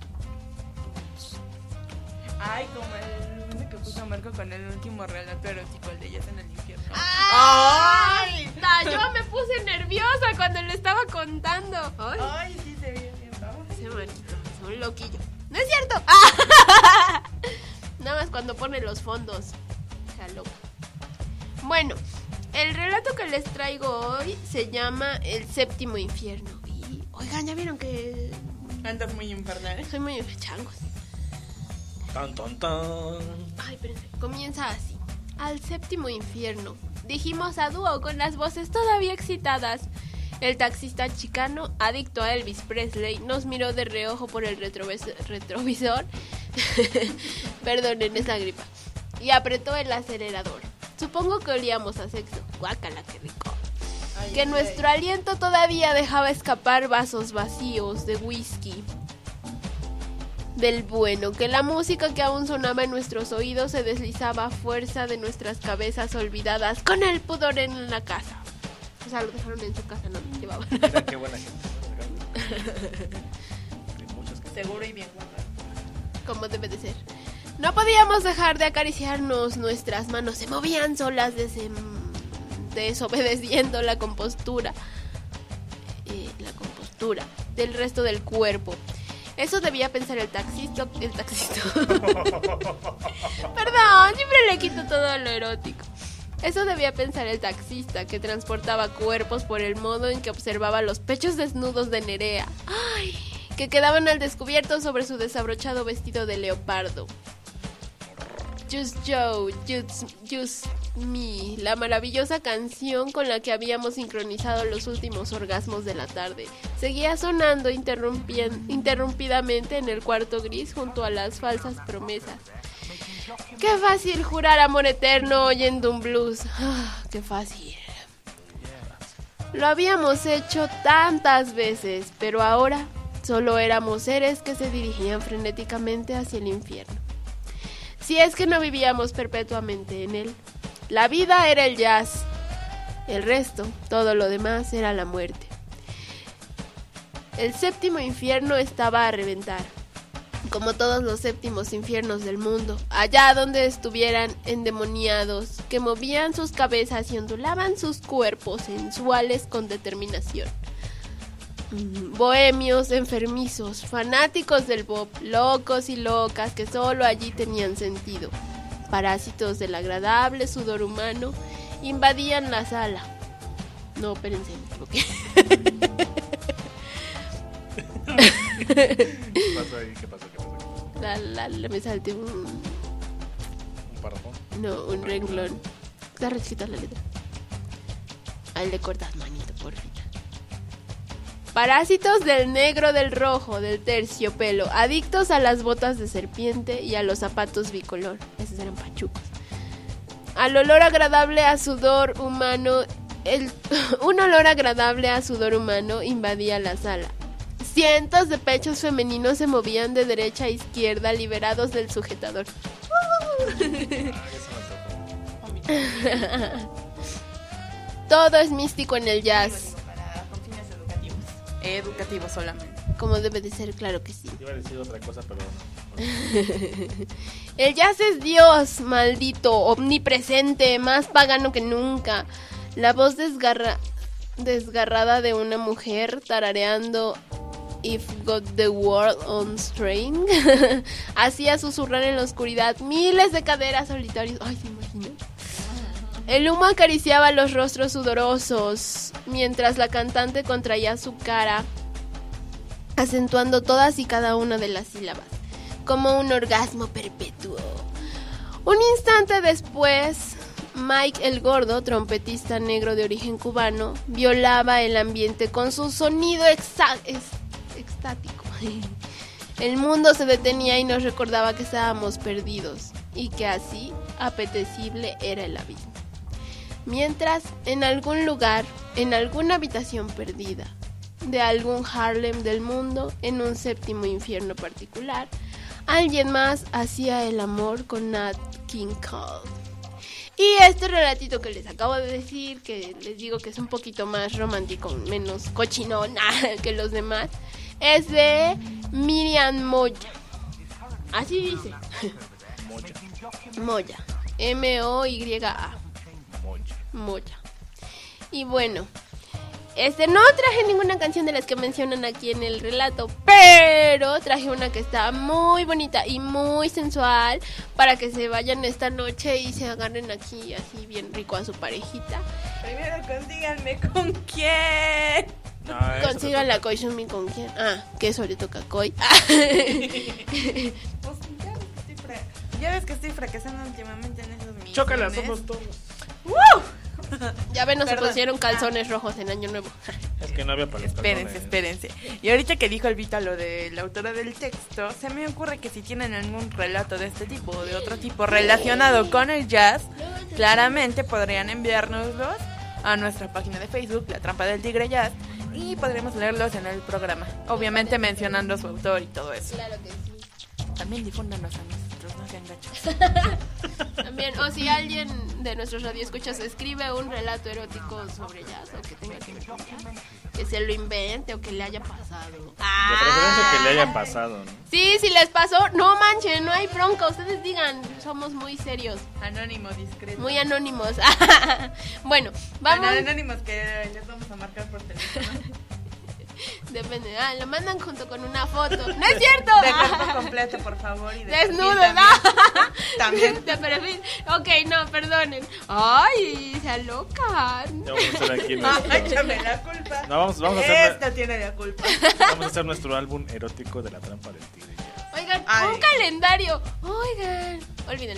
Ay, como el ese que puso Marco con el último relato erótico, el de Ellas en el infierno. ¡Ay! No, yo me puse nerviosa cuando le estaba contando. Ay, Ay, sí, se ve bien. Vamos. ese manito, es un loquillo. ¡No es cierto! ¡Ah! Nada más cuando pone los fondos. O sea, loco. Bueno, el relato que les traigo hoy se llama El Séptimo Infierno. Y, oigan, ¿ya vieron que Andas muy infernal. soy muy changos? Tan, tan, tan. Ay, espérense. Comienza así. Al séptimo infierno. Dijimos a dúo con las voces todavía excitadas. El taxista chicano, adicto a Elvis Presley, nos miró de reojo por el retrovis- retrovisor. Perdonen, esa gripa. Y apretó el acelerador. Supongo que olíamos a sexo. Guácala, qué rico. Ay, Que ay, nuestro aliento todavía dejaba escapar vasos vacíos de whisky. Del bueno, que la música que aún sonaba en nuestros oídos se deslizaba a fuerza de nuestras cabezas olvidadas con el pudor en la casa. O sea, lo dejaron en su casa, no lo llevaban. Mira qué buena gente. Hay muchos que- Seguro y bien guardado. Como debe de ser. No podíamos dejar de acariciarnos, nuestras manos se movían solas desem- desobedeciendo la compostura. Eh, la compostura del resto del cuerpo. Eso debía pensar el taxista. El taxista. Perdón, siempre le quito todo lo erótico. Eso debía pensar el taxista, que transportaba cuerpos por el modo en que observaba los pechos desnudos de Nerea. ¡Ay! Que quedaban al descubierto sobre su desabrochado vestido de leopardo. Just Joe, Just, Just Me, la maravillosa canción con la que habíamos sincronizado los últimos orgasmos de la tarde, seguía sonando interrumpien- interrumpidamente en el cuarto gris junto a las falsas promesas. Qué fácil jurar amor eterno oyendo un blues. Ah, qué fácil. Lo habíamos hecho tantas veces, pero ahora solo éramos seres que se dirigían frenéticamente hacia el infierno. Si es que no vivíamos perpetuamente en él. La vida era el jazz. El resto, todo lo demás, era la muerte. El séptimo infierno estaba a reventar. Como todos los séptimos infiernos del mundo, allá donde estuvieran endemoniados, que movían sus cabezas y ondulaban sus cuerpos sensuales con determinación. Bohemios, enfermizos, fanáticos del pop, locos y locas que solo allí tenían sentido. Parásitos del agradable sudor humano invadían la sala. No, espérense, me equivoqué. ¿Qué pasó ahí? ¿Qué pasó? ¿Qué pasó? La, la, la, me salté un... ¿Un párrafo? No, un renglón. Está reescrita la letra. Ahí le cortas manito, por fin. Parásitos del negro, del rojo, del terciopelo, adictos a las botas de serpiente y a los zapatos bicolor. Esos eran pachucos. Al olor agradable a sudor humano, el, un olor agradable a sudor humano invadía la sala. Cientos de pechos femeninos se movían de derecha a izquierda, liberados del sujetador. Todo es místico en el jazz. Para con fines educativos. educativo solamente. Como debe de ser, claro que sí. Iba a decir otra cosa, pero no. El jazz es Dios, maldito, omnipresente, más pagano que nunca. La voz desgarra, desgarrada de una mujer tarareando If Got the World on String hacía susurrar en la oscuridad miles de caderas solitarias. Ay, ¿se imaginan? El humo acariciaba los rostros sudorosos mientras la cantante contraía su cara, acentuando todas y cada una de las sílabas, como un orgasmo perpetuo. Un instante después, Mike el Gordo, trompetista negro de origen cubano, violaba el ambiente con su sonido exa- ex- extático. El mundo se detenía y nos recordaba que estábamos perdidos y que así apetecible era el abismo. Mientras, en algún lugar, en alguna habitación perdida de algún Harlem del mundo, en un séptimo infierno particular, alguien más hacía el amor con Nat King Cole. Y este relatito que les acabo de decir, que les digo que es un poquito más romántico, menos cochinona que los demás, es de Miriam Moya. Así dice. Moya. Moya. M O Y A. Moya. Moya. Y bueno, este no traje ninguna canción de las que mencionan aquí en el relato, pero traje una que está muy bonita y muy sensual para que se vayan esta noche y se agarren aquí así bien rico a su parejita. Primero consíganme con quién. No, eso Consigan te la Koizumi con quién. Ah, que eso le toca a Koi. Pues ya ves que estoy fra- ya ves que estoy fracasando últimamente en esos misiones. Chócala, somos todos. Ya ven, nos Perdón. pusieron calzones rojos en Año Nuevo. Es que no había para los Espérense, calzones. espérense. Y ahorita que dijo el Vita lo de la autora del texto, se me ocurre que si tienen algún relato de este tipo o de otro tipo relacionado con el jazz, claramente podrían enviárnoslos a nuestra página de Facebook, La Trampa del Tigre Jazz, y podremos leerlos en el programa. Obviamente mencionando su autor y todo eso. Claro que sí. También difúndanos a nosotros, no sean gachos. También, o si alguien de nuestros radioescuchas escribe un relato erótico sobre jazz o que tenga que ver con jazz, que se lo invente o que le haya pasado. De preferencia que le haya pasado, ¿no? Sí, si les pasó, no manchen, no hay bronca, ustedes digan, somos muy serios, Anónimo, discreto. muy anónimos. Bueno, vamos. Bueno, anónimos que les vamos a marcar por teléfono. Depende, ah, lo mandan junto con una foto. ¡No es cierto! De cuerpo completo, por favor. Y de Desnudo, perfil ¿no? También. De perfil. Ok, no, perdonen. Ay, se alocan. Ya vamos a hacer aquí nuestro... Ay, échame la culpa. No, vamos, vamos a hacer... Esta tiene la culpa. Vamos a hacer nuestro álbum erótico de La Trampa del Tigre. Oigan, Ay. un calendario. Oigan, olvídenlo.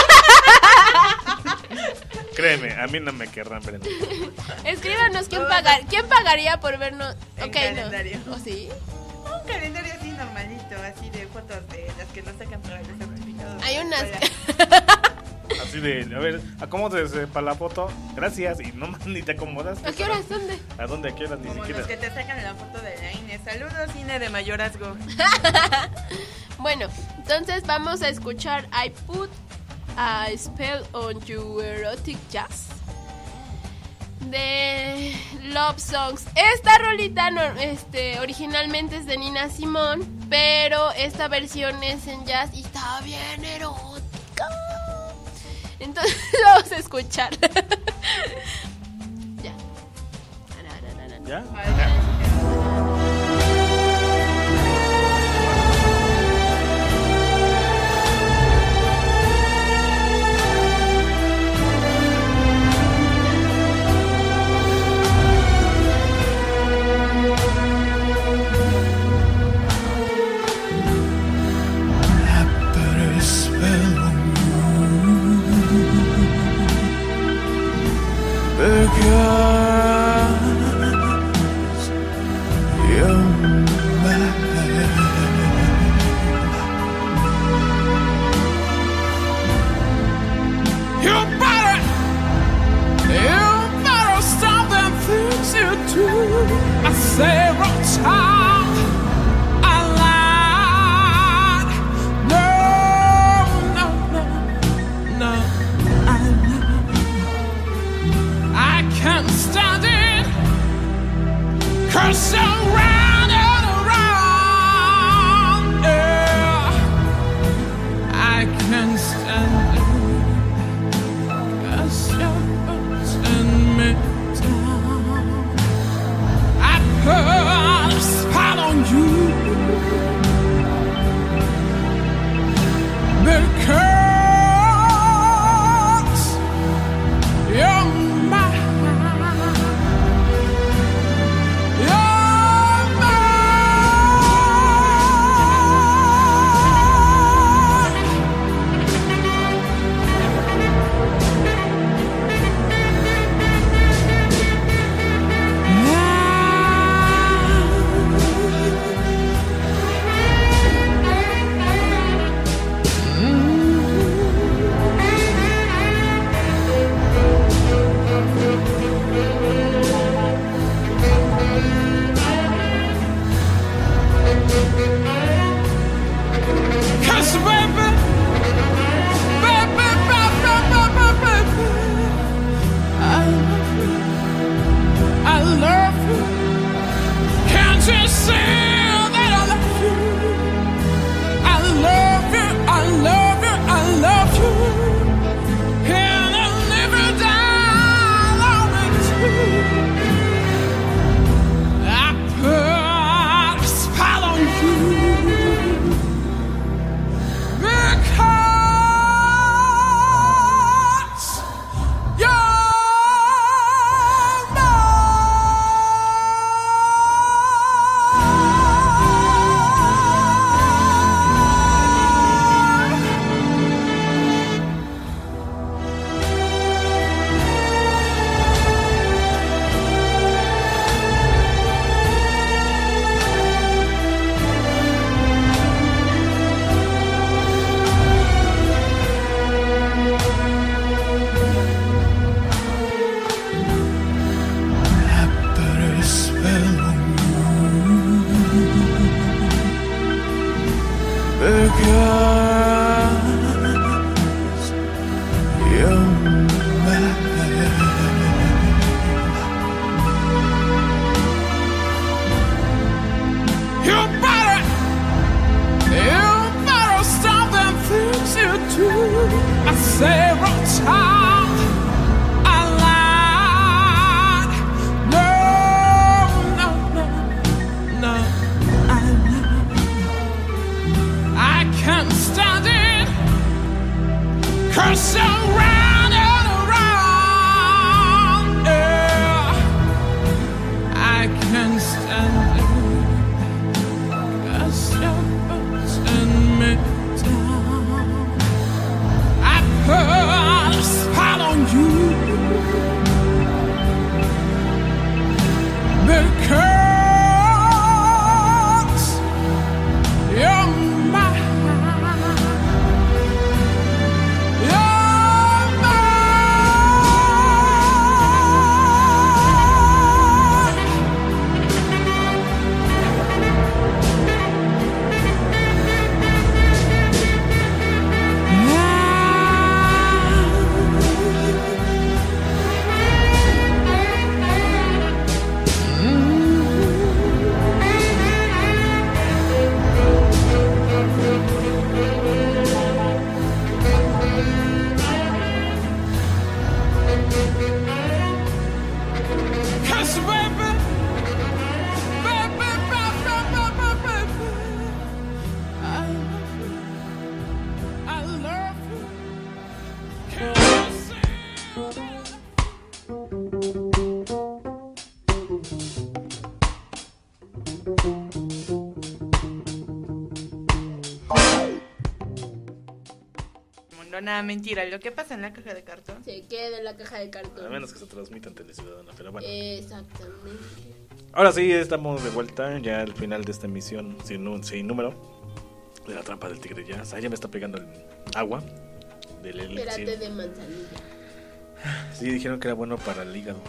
Créeme, a mí no me querrán ver en el... Escríbanos quién pagar, quién pagaría por vernos. En Ok, calendario. no. ¿O sí? Un calendario así normalito, así de fotos de las que nos sacan para los certificados. Hay unas. Así de, a ver, acomódese para la foto, gracias, y no más ni te acomodas. ¿A qué horas? ¿Dónde? ¿A dónde? ¿A qué horas? Ni Como siquiera. los que te sacan la foto de la I N E. Saludos, I N E de mayorazgo. Bueno, entonces vamos a escuchar I Put a Spell on You Erotic Jazz de Love Songs. Esta rolita no, este, originalmente es de Nina Simone, pero esta versión es en jazz y está bien erótica. Entonces vamos a escuchar. Ya. ¿Ya? 'Cause around and around, yeah, I can stand it. 'Cause you're putting me down. I put a spell on you because you're mine. Cause baby, baby, baby, baby, baby, I love you, I love you. Can't you see that I love you? I love you, I love you, I love you. And I'll never die alone too. I put a spell on you. Nada, mentira. Lo que pasa en la caja de cartón se queda en la caja de cartón. A menos que se transmita en Teleciudadana, pero bueno. Exactamente. Ahora sí, estamos de vuelta ya al final de esta emisión sin, sin número de la trampa del tigre jazz. Ahí ya me está pegando el agua del elixir. Espérate de manzanilla. Sí, dijeron que era bueno para el hígado.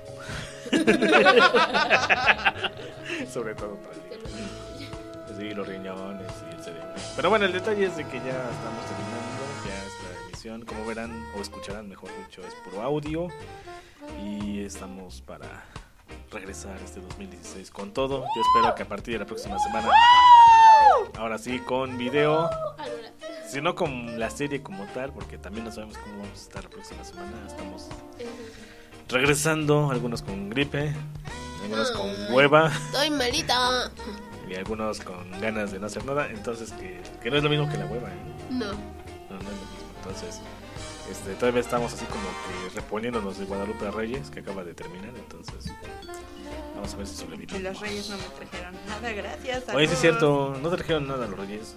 Sobre todo para el hígado. Sí, los riñones y el cerebro. Pero bueno, el detalle es de que ya estamos terminando ya esta emisión. Como verán o escucharán, mejor dicho, es puro audio. Y estamos para regresar este dos mil dieciséis con todo. Yo espero que a partir de la próxima semana, ahora sí, con video, si no con la serie como tal, porque también no sabemos cómo vamos a estar la próxima semana. Estamos regresando, algunos con gripe, algunos con hueva. Estoy malita. Y algunos con ganas de no hacer nada. Entonces, que, que no es lo mismo que la hueva, ¿eh? No. No, no es lo mismo. Entonces, este, todavía estamos así como que reponiéndonos de Guadalupe Reyes, que acaba de terminar. Entonces, vamos a ver si sobrevivimos. Que los reyes no me trajeron nada, gracias a Oye, sí es todos. cierto, no trajeron nada los reyes.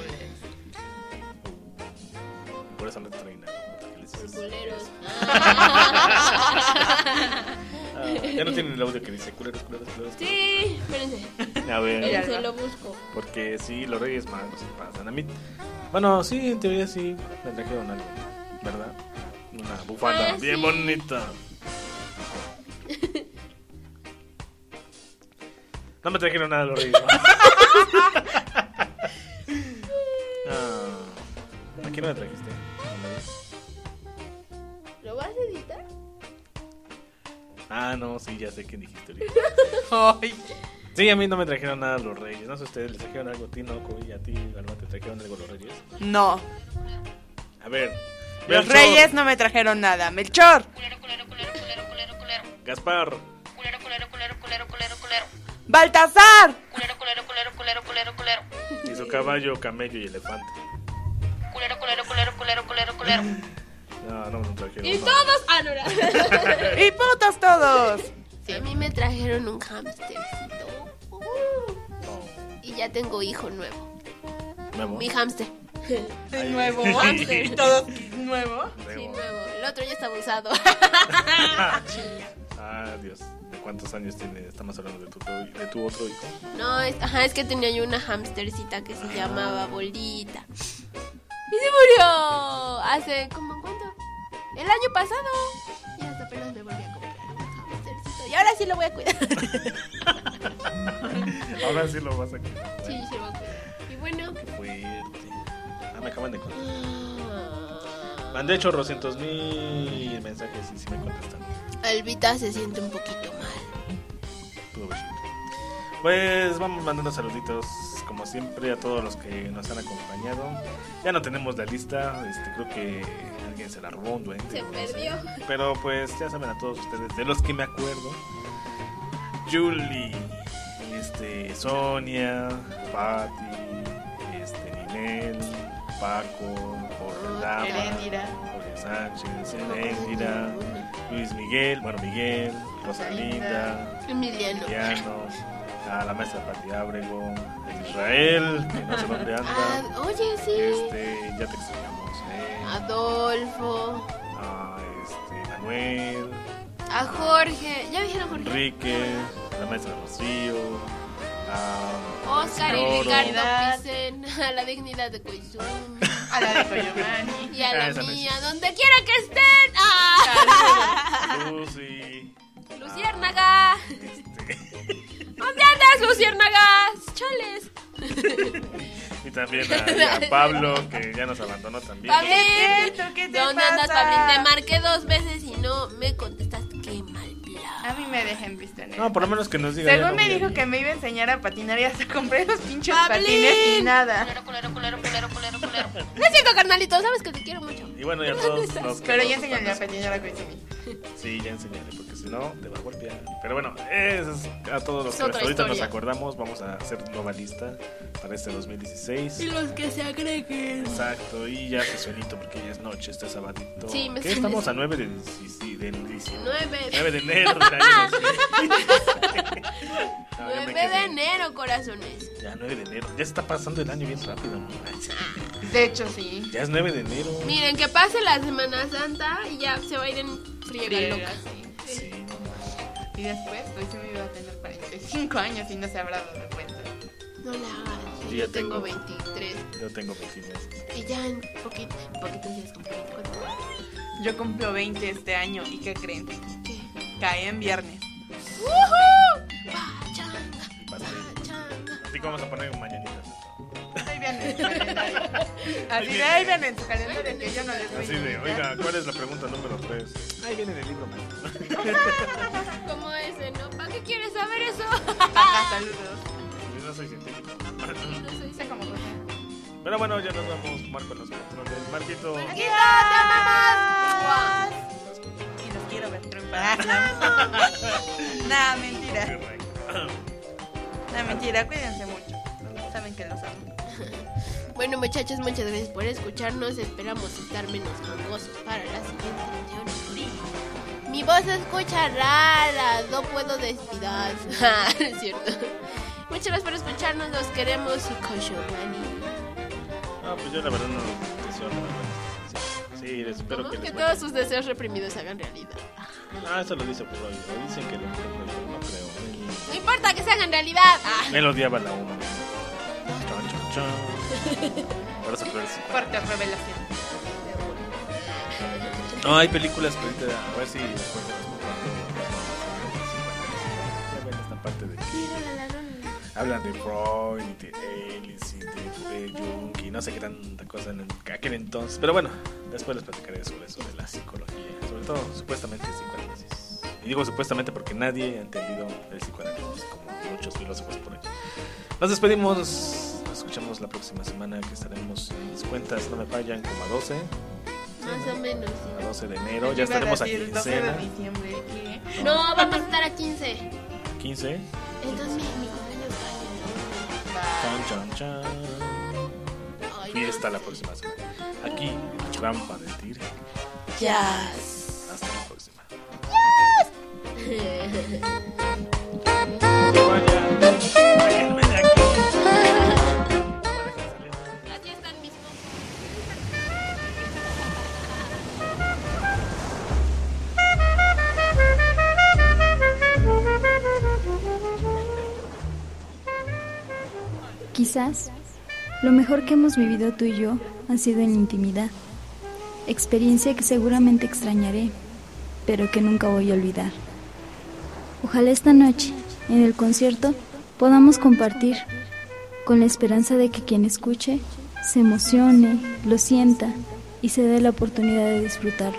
Por eso no te traen nada. Culeros. Ah, ya no tienen el audio que dice culeros, culeros, culeros. Sí, espérense. A ver. Se lo busco. Porque sí, los reyes magos se pasan. A mí, bueno, sí, en teoría sí me trajeron algo, ¿verdad? Una bufanda Ah, bien sí. bonita. No me trajeron nada los reyes. Ah, ¿a quién no me trajiste? ¿Lo vas a editar? Ah, no, sí, ya sé quién dijiste ahorita. Ay. Sí, a mí no me trajeron nada los reyes. No sé, ustedes les trajeron algo a ti, ¿no? Y a ti, Alma, ¿te trajeron algo los reyes? No, A ver. los Melchor, reyes no me trajeron nada. Melchor, Gaspar, Culero, culero, culero, culero, culero, culero. Baltasar, Culero, culero, culero, culero, culero, culero. y su caballo, camello y elefante. Culero, culero, culero, culero, culero, culero. No, no me trajeron Y nada. todos. Ah, no, no. y putos todos. A mí me trajeron un hamstercito. No, Y ya tengo hijo nuevo. nuevo. Mi hamster. Ay, Nuevo. Hamster. Y todos nuevo. Sí, nuevo. El otro ya está usado. Ah, Dios. ¿De cuántos años tiene? Estamos hablando de tu, de tu otro hijo. No, es, ajá, es que tenía yo una hamstercita que se llamaba Bolita. Y se murió. Hace, ¿cómo cuánto? El año pasado. Y hasta apenas me volví a comprar un hamstercito. Y ahora sí lo voy a cuidar. Ahora sí lo vas a quitar. Sí, sí lo voy a cuidar. Y bueno. Qué fuerte. Ah, me acaban de contestar. ah, Mandé chorrocientos mil mensajes y sí me contestan. Albita se siente un poquito mal. Todo besito. Pues vamos mandando saluditos, como siempre, a todos los que nos han acompañado. Ya no tenemos la lista, este, creo que alguien se la robó, un duende. Se no sé. perdió. Pero pues ya saben a todos ustedes, de los que me acuerdo. Julie, este, Sonia, Patti, este, Ninel, Paco, Jorge Lama, Heréndira. Jorge Sánchez, Heréndira, Luis Miguel, bueno Miguel, Rosalinda, Emiliano. Emiliano, a la maestra Pati Ábrego, el Israel, que no sé dónde anda, Ah, oye, sí. este, ya te extrañamos, eh, Adolfo. a este, Manuel, A Jorge. ¿Ya dijeron Jorge? Enrique, a la maestra Rocío, a Oscar y Isidoro. Ricardo Picen. A la dignidad de Koizumi. A la de Coyomani. Y a Ah, la esa no mía, existe. donde quiera que estén. ¡Ah! Lucy, Luciérnaga. este, ¿Dónde andas, Luciérnagas? Chales. y también a, a Pablo, que ya nos abandonó también. Pablín. cierto, ¿qué te ¿Dónde pasa? andas, Pablín? Te marqué dos veces y no me contestaste. Qué mal plan. A mí me dejan visto en No, por lo menos que nos diga. ya Según no me voy a dijo ir. que me iba a enseñar a patinar y hasta compré los pinches ¡Pablín! patines y nada. Culero, culero, culero, culero, culero, culero. No es cierto, carnalito. Sabes que te quiero mucho. Y bueno, ya todos los que Pero nos ya enseñale a están patinar a Koizumi. Sí, ya enseñaré, porque si no, te va a golpear. Pero bueno, eso es a todos los Es que otra hasta ahorita nos historia. acordamos. Vamos a hacer nueva lista para este dos mil dieciséis. Y los que se agreguen. Exacto, y ya hace sueñito porque ya es noche, este sabadito. Sí, me ¿Qué? suena Estamos eso. a nueve de, dieci- del diecinueve. Nueve. nueve de enero del año dos mil. No, ya me nueve de quedé. enero, corazones. Ya nueve de enero. Ya se está pasando el año bien rápido, ¿no? De hecho, sí. Ya es nueve de enero. Miren, que pase la Semana Santa y ya se va a ir en friega Friega, loca. sí. Sí, no manches. Y después, pues yo me iba a tener cuarenta y cinco años y no se habrá dado cuenta. No la hagas. Sí, Yo ya tengo tengo. veintitrés. Yo tengo veintinueve. Y ya en poquito, poquitos días cumplo veinticuatro. Yo cumplo veinte este año y ¿qué creen? ¿Qué? Cae en viernes. ¡Woohoo! Pachanga, Y pastel. pachanga. Así que vamos a poner mañanitas. Ahí viene en su calendario. Así de ahí viene en su calendario que yo no les voy Así a de, invitar. oiga, ¿cuál es la pregunta número tres? Ahí viene en el libro, maestro. Como ese, ¿no? ¿Para qué quieres saber eso? Ajá, saludos. Yo no soy científico. No soy Dice como José. Pero bueno, ya nos vamos, Marco, los controles. Marquito. ¡Marquito, te amamos! Y los quiero ver triunfar. Nah, mentira. Nah, mentira, cuídense mucho. Saben que los amo. Bueno, muchachos, muchas gracias por escucharnos. Esperamos estar menos gangosos para la siguiente emisión. Mi voz se escucha rara, no puedo despirar. Es cierto. Muchas gracias por escucharnos, los queremos y Koshomani. No, pues yo la verdad no deseo nada. Sí, sí, espero ¿Cómo? que Que les todos sus deseos reprimidos se hagan realidad. Ah, eso lo dice por hoy. Lo dicen que lo yo no creo. No importa que se hagan realidad. Ah. Él odiaba la uno. Chan, chan, chan. Ahora se puede decir. Fuerte revelación. No, hay películas que ahorita, a ver si recuerdo. Ya ven esta parte de que hablan de Freud y de Ellis y de Jung y no sé qué tanta cosa en aquel entonces. Pero bueno, después les platicaré sobre eso, de la psicología. Sobre todo, supuestamente, el psicoanálisis. Y digo supuestamente porque nadie ha entendido el psicoanálisis, como muchos filósofos por ahí. Nos despedimos, nos escuchamos la próxima semana, que estaremos, en mis cuentas no me fallan, como a doce. Más o menos, sí. A doce de enero, ya estaremos aquí en doce de cena. diciembre, ¿qué? No, vamos a estar a quince. quince. Entonces mi, mi cumpleaños Chan, chan, chan. Ay, Fiesta no la sé. próxima semana. Aquí, en Trampa del Tigre. Jazz. Hasta la próxima. Váyanme de aquí. Así están mis Quizás lo mejor que hemos vivido tú y yo ha sido en intimidad, experiencia que seguramente extrañaré, pero que nunca voy a olvidar. Ojalá esta noche, en el concierto, podamos compartir, con la esperanza de que quien escuche se emocione, lo sienta y se dé la oportunidad de disfrutarlo.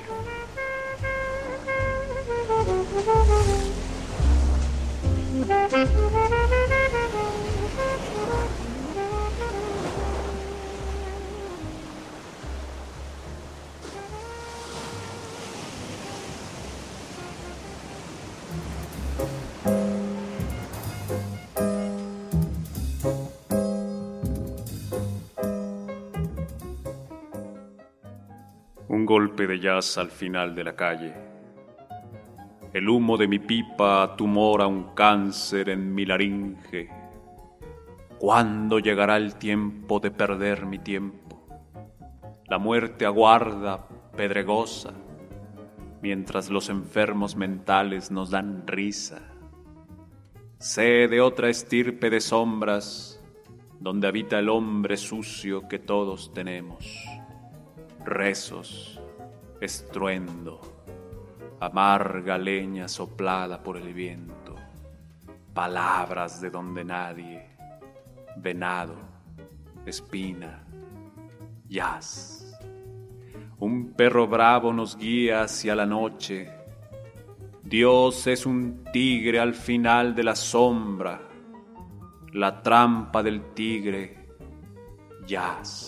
Un golpe de jazz al final de la calle. El humo de mi pipa tumora un cáncer en mi laringe. ¿Cuándo llegará el tiempo de perder mi tiempo? La muerte aguarda, pedregosa, mientras los enfermos mentales nos dan risa. Sé de otra estirpe de sombras, donde habita el hombre sucio que todos tenemos. Rezos, estruendo, amarga leña soplada por el viento, palabras de donde nadie, venado, espina, jazz. Un perro bravo nos guía hacia la noche. Dios es un tigre al final de la sombra, la trampa del tigre, jazz.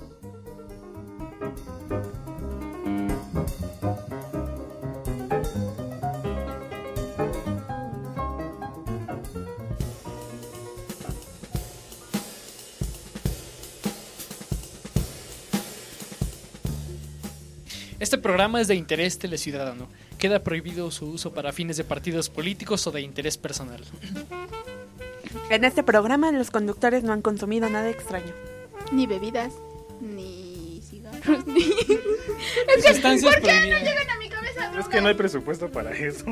Este programa es de interés teleciudadano. Queda prohibido su uso para fines de partidos políticos o de interés personal. En este programa los conductores no han consumido nada extraño. Ni bebidas, ni cigarros, ni... Es que, ¿por qué prohibidas. no llegan a mi cabeza? Es que no hay presupuesto para eso.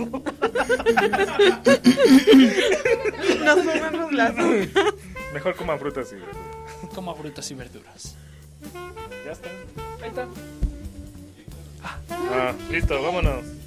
Nos comemos las Mejor coman frutas y verduras. Coma frutas y verduras. Ya está. Ahí está. Ah, listo, vámonos.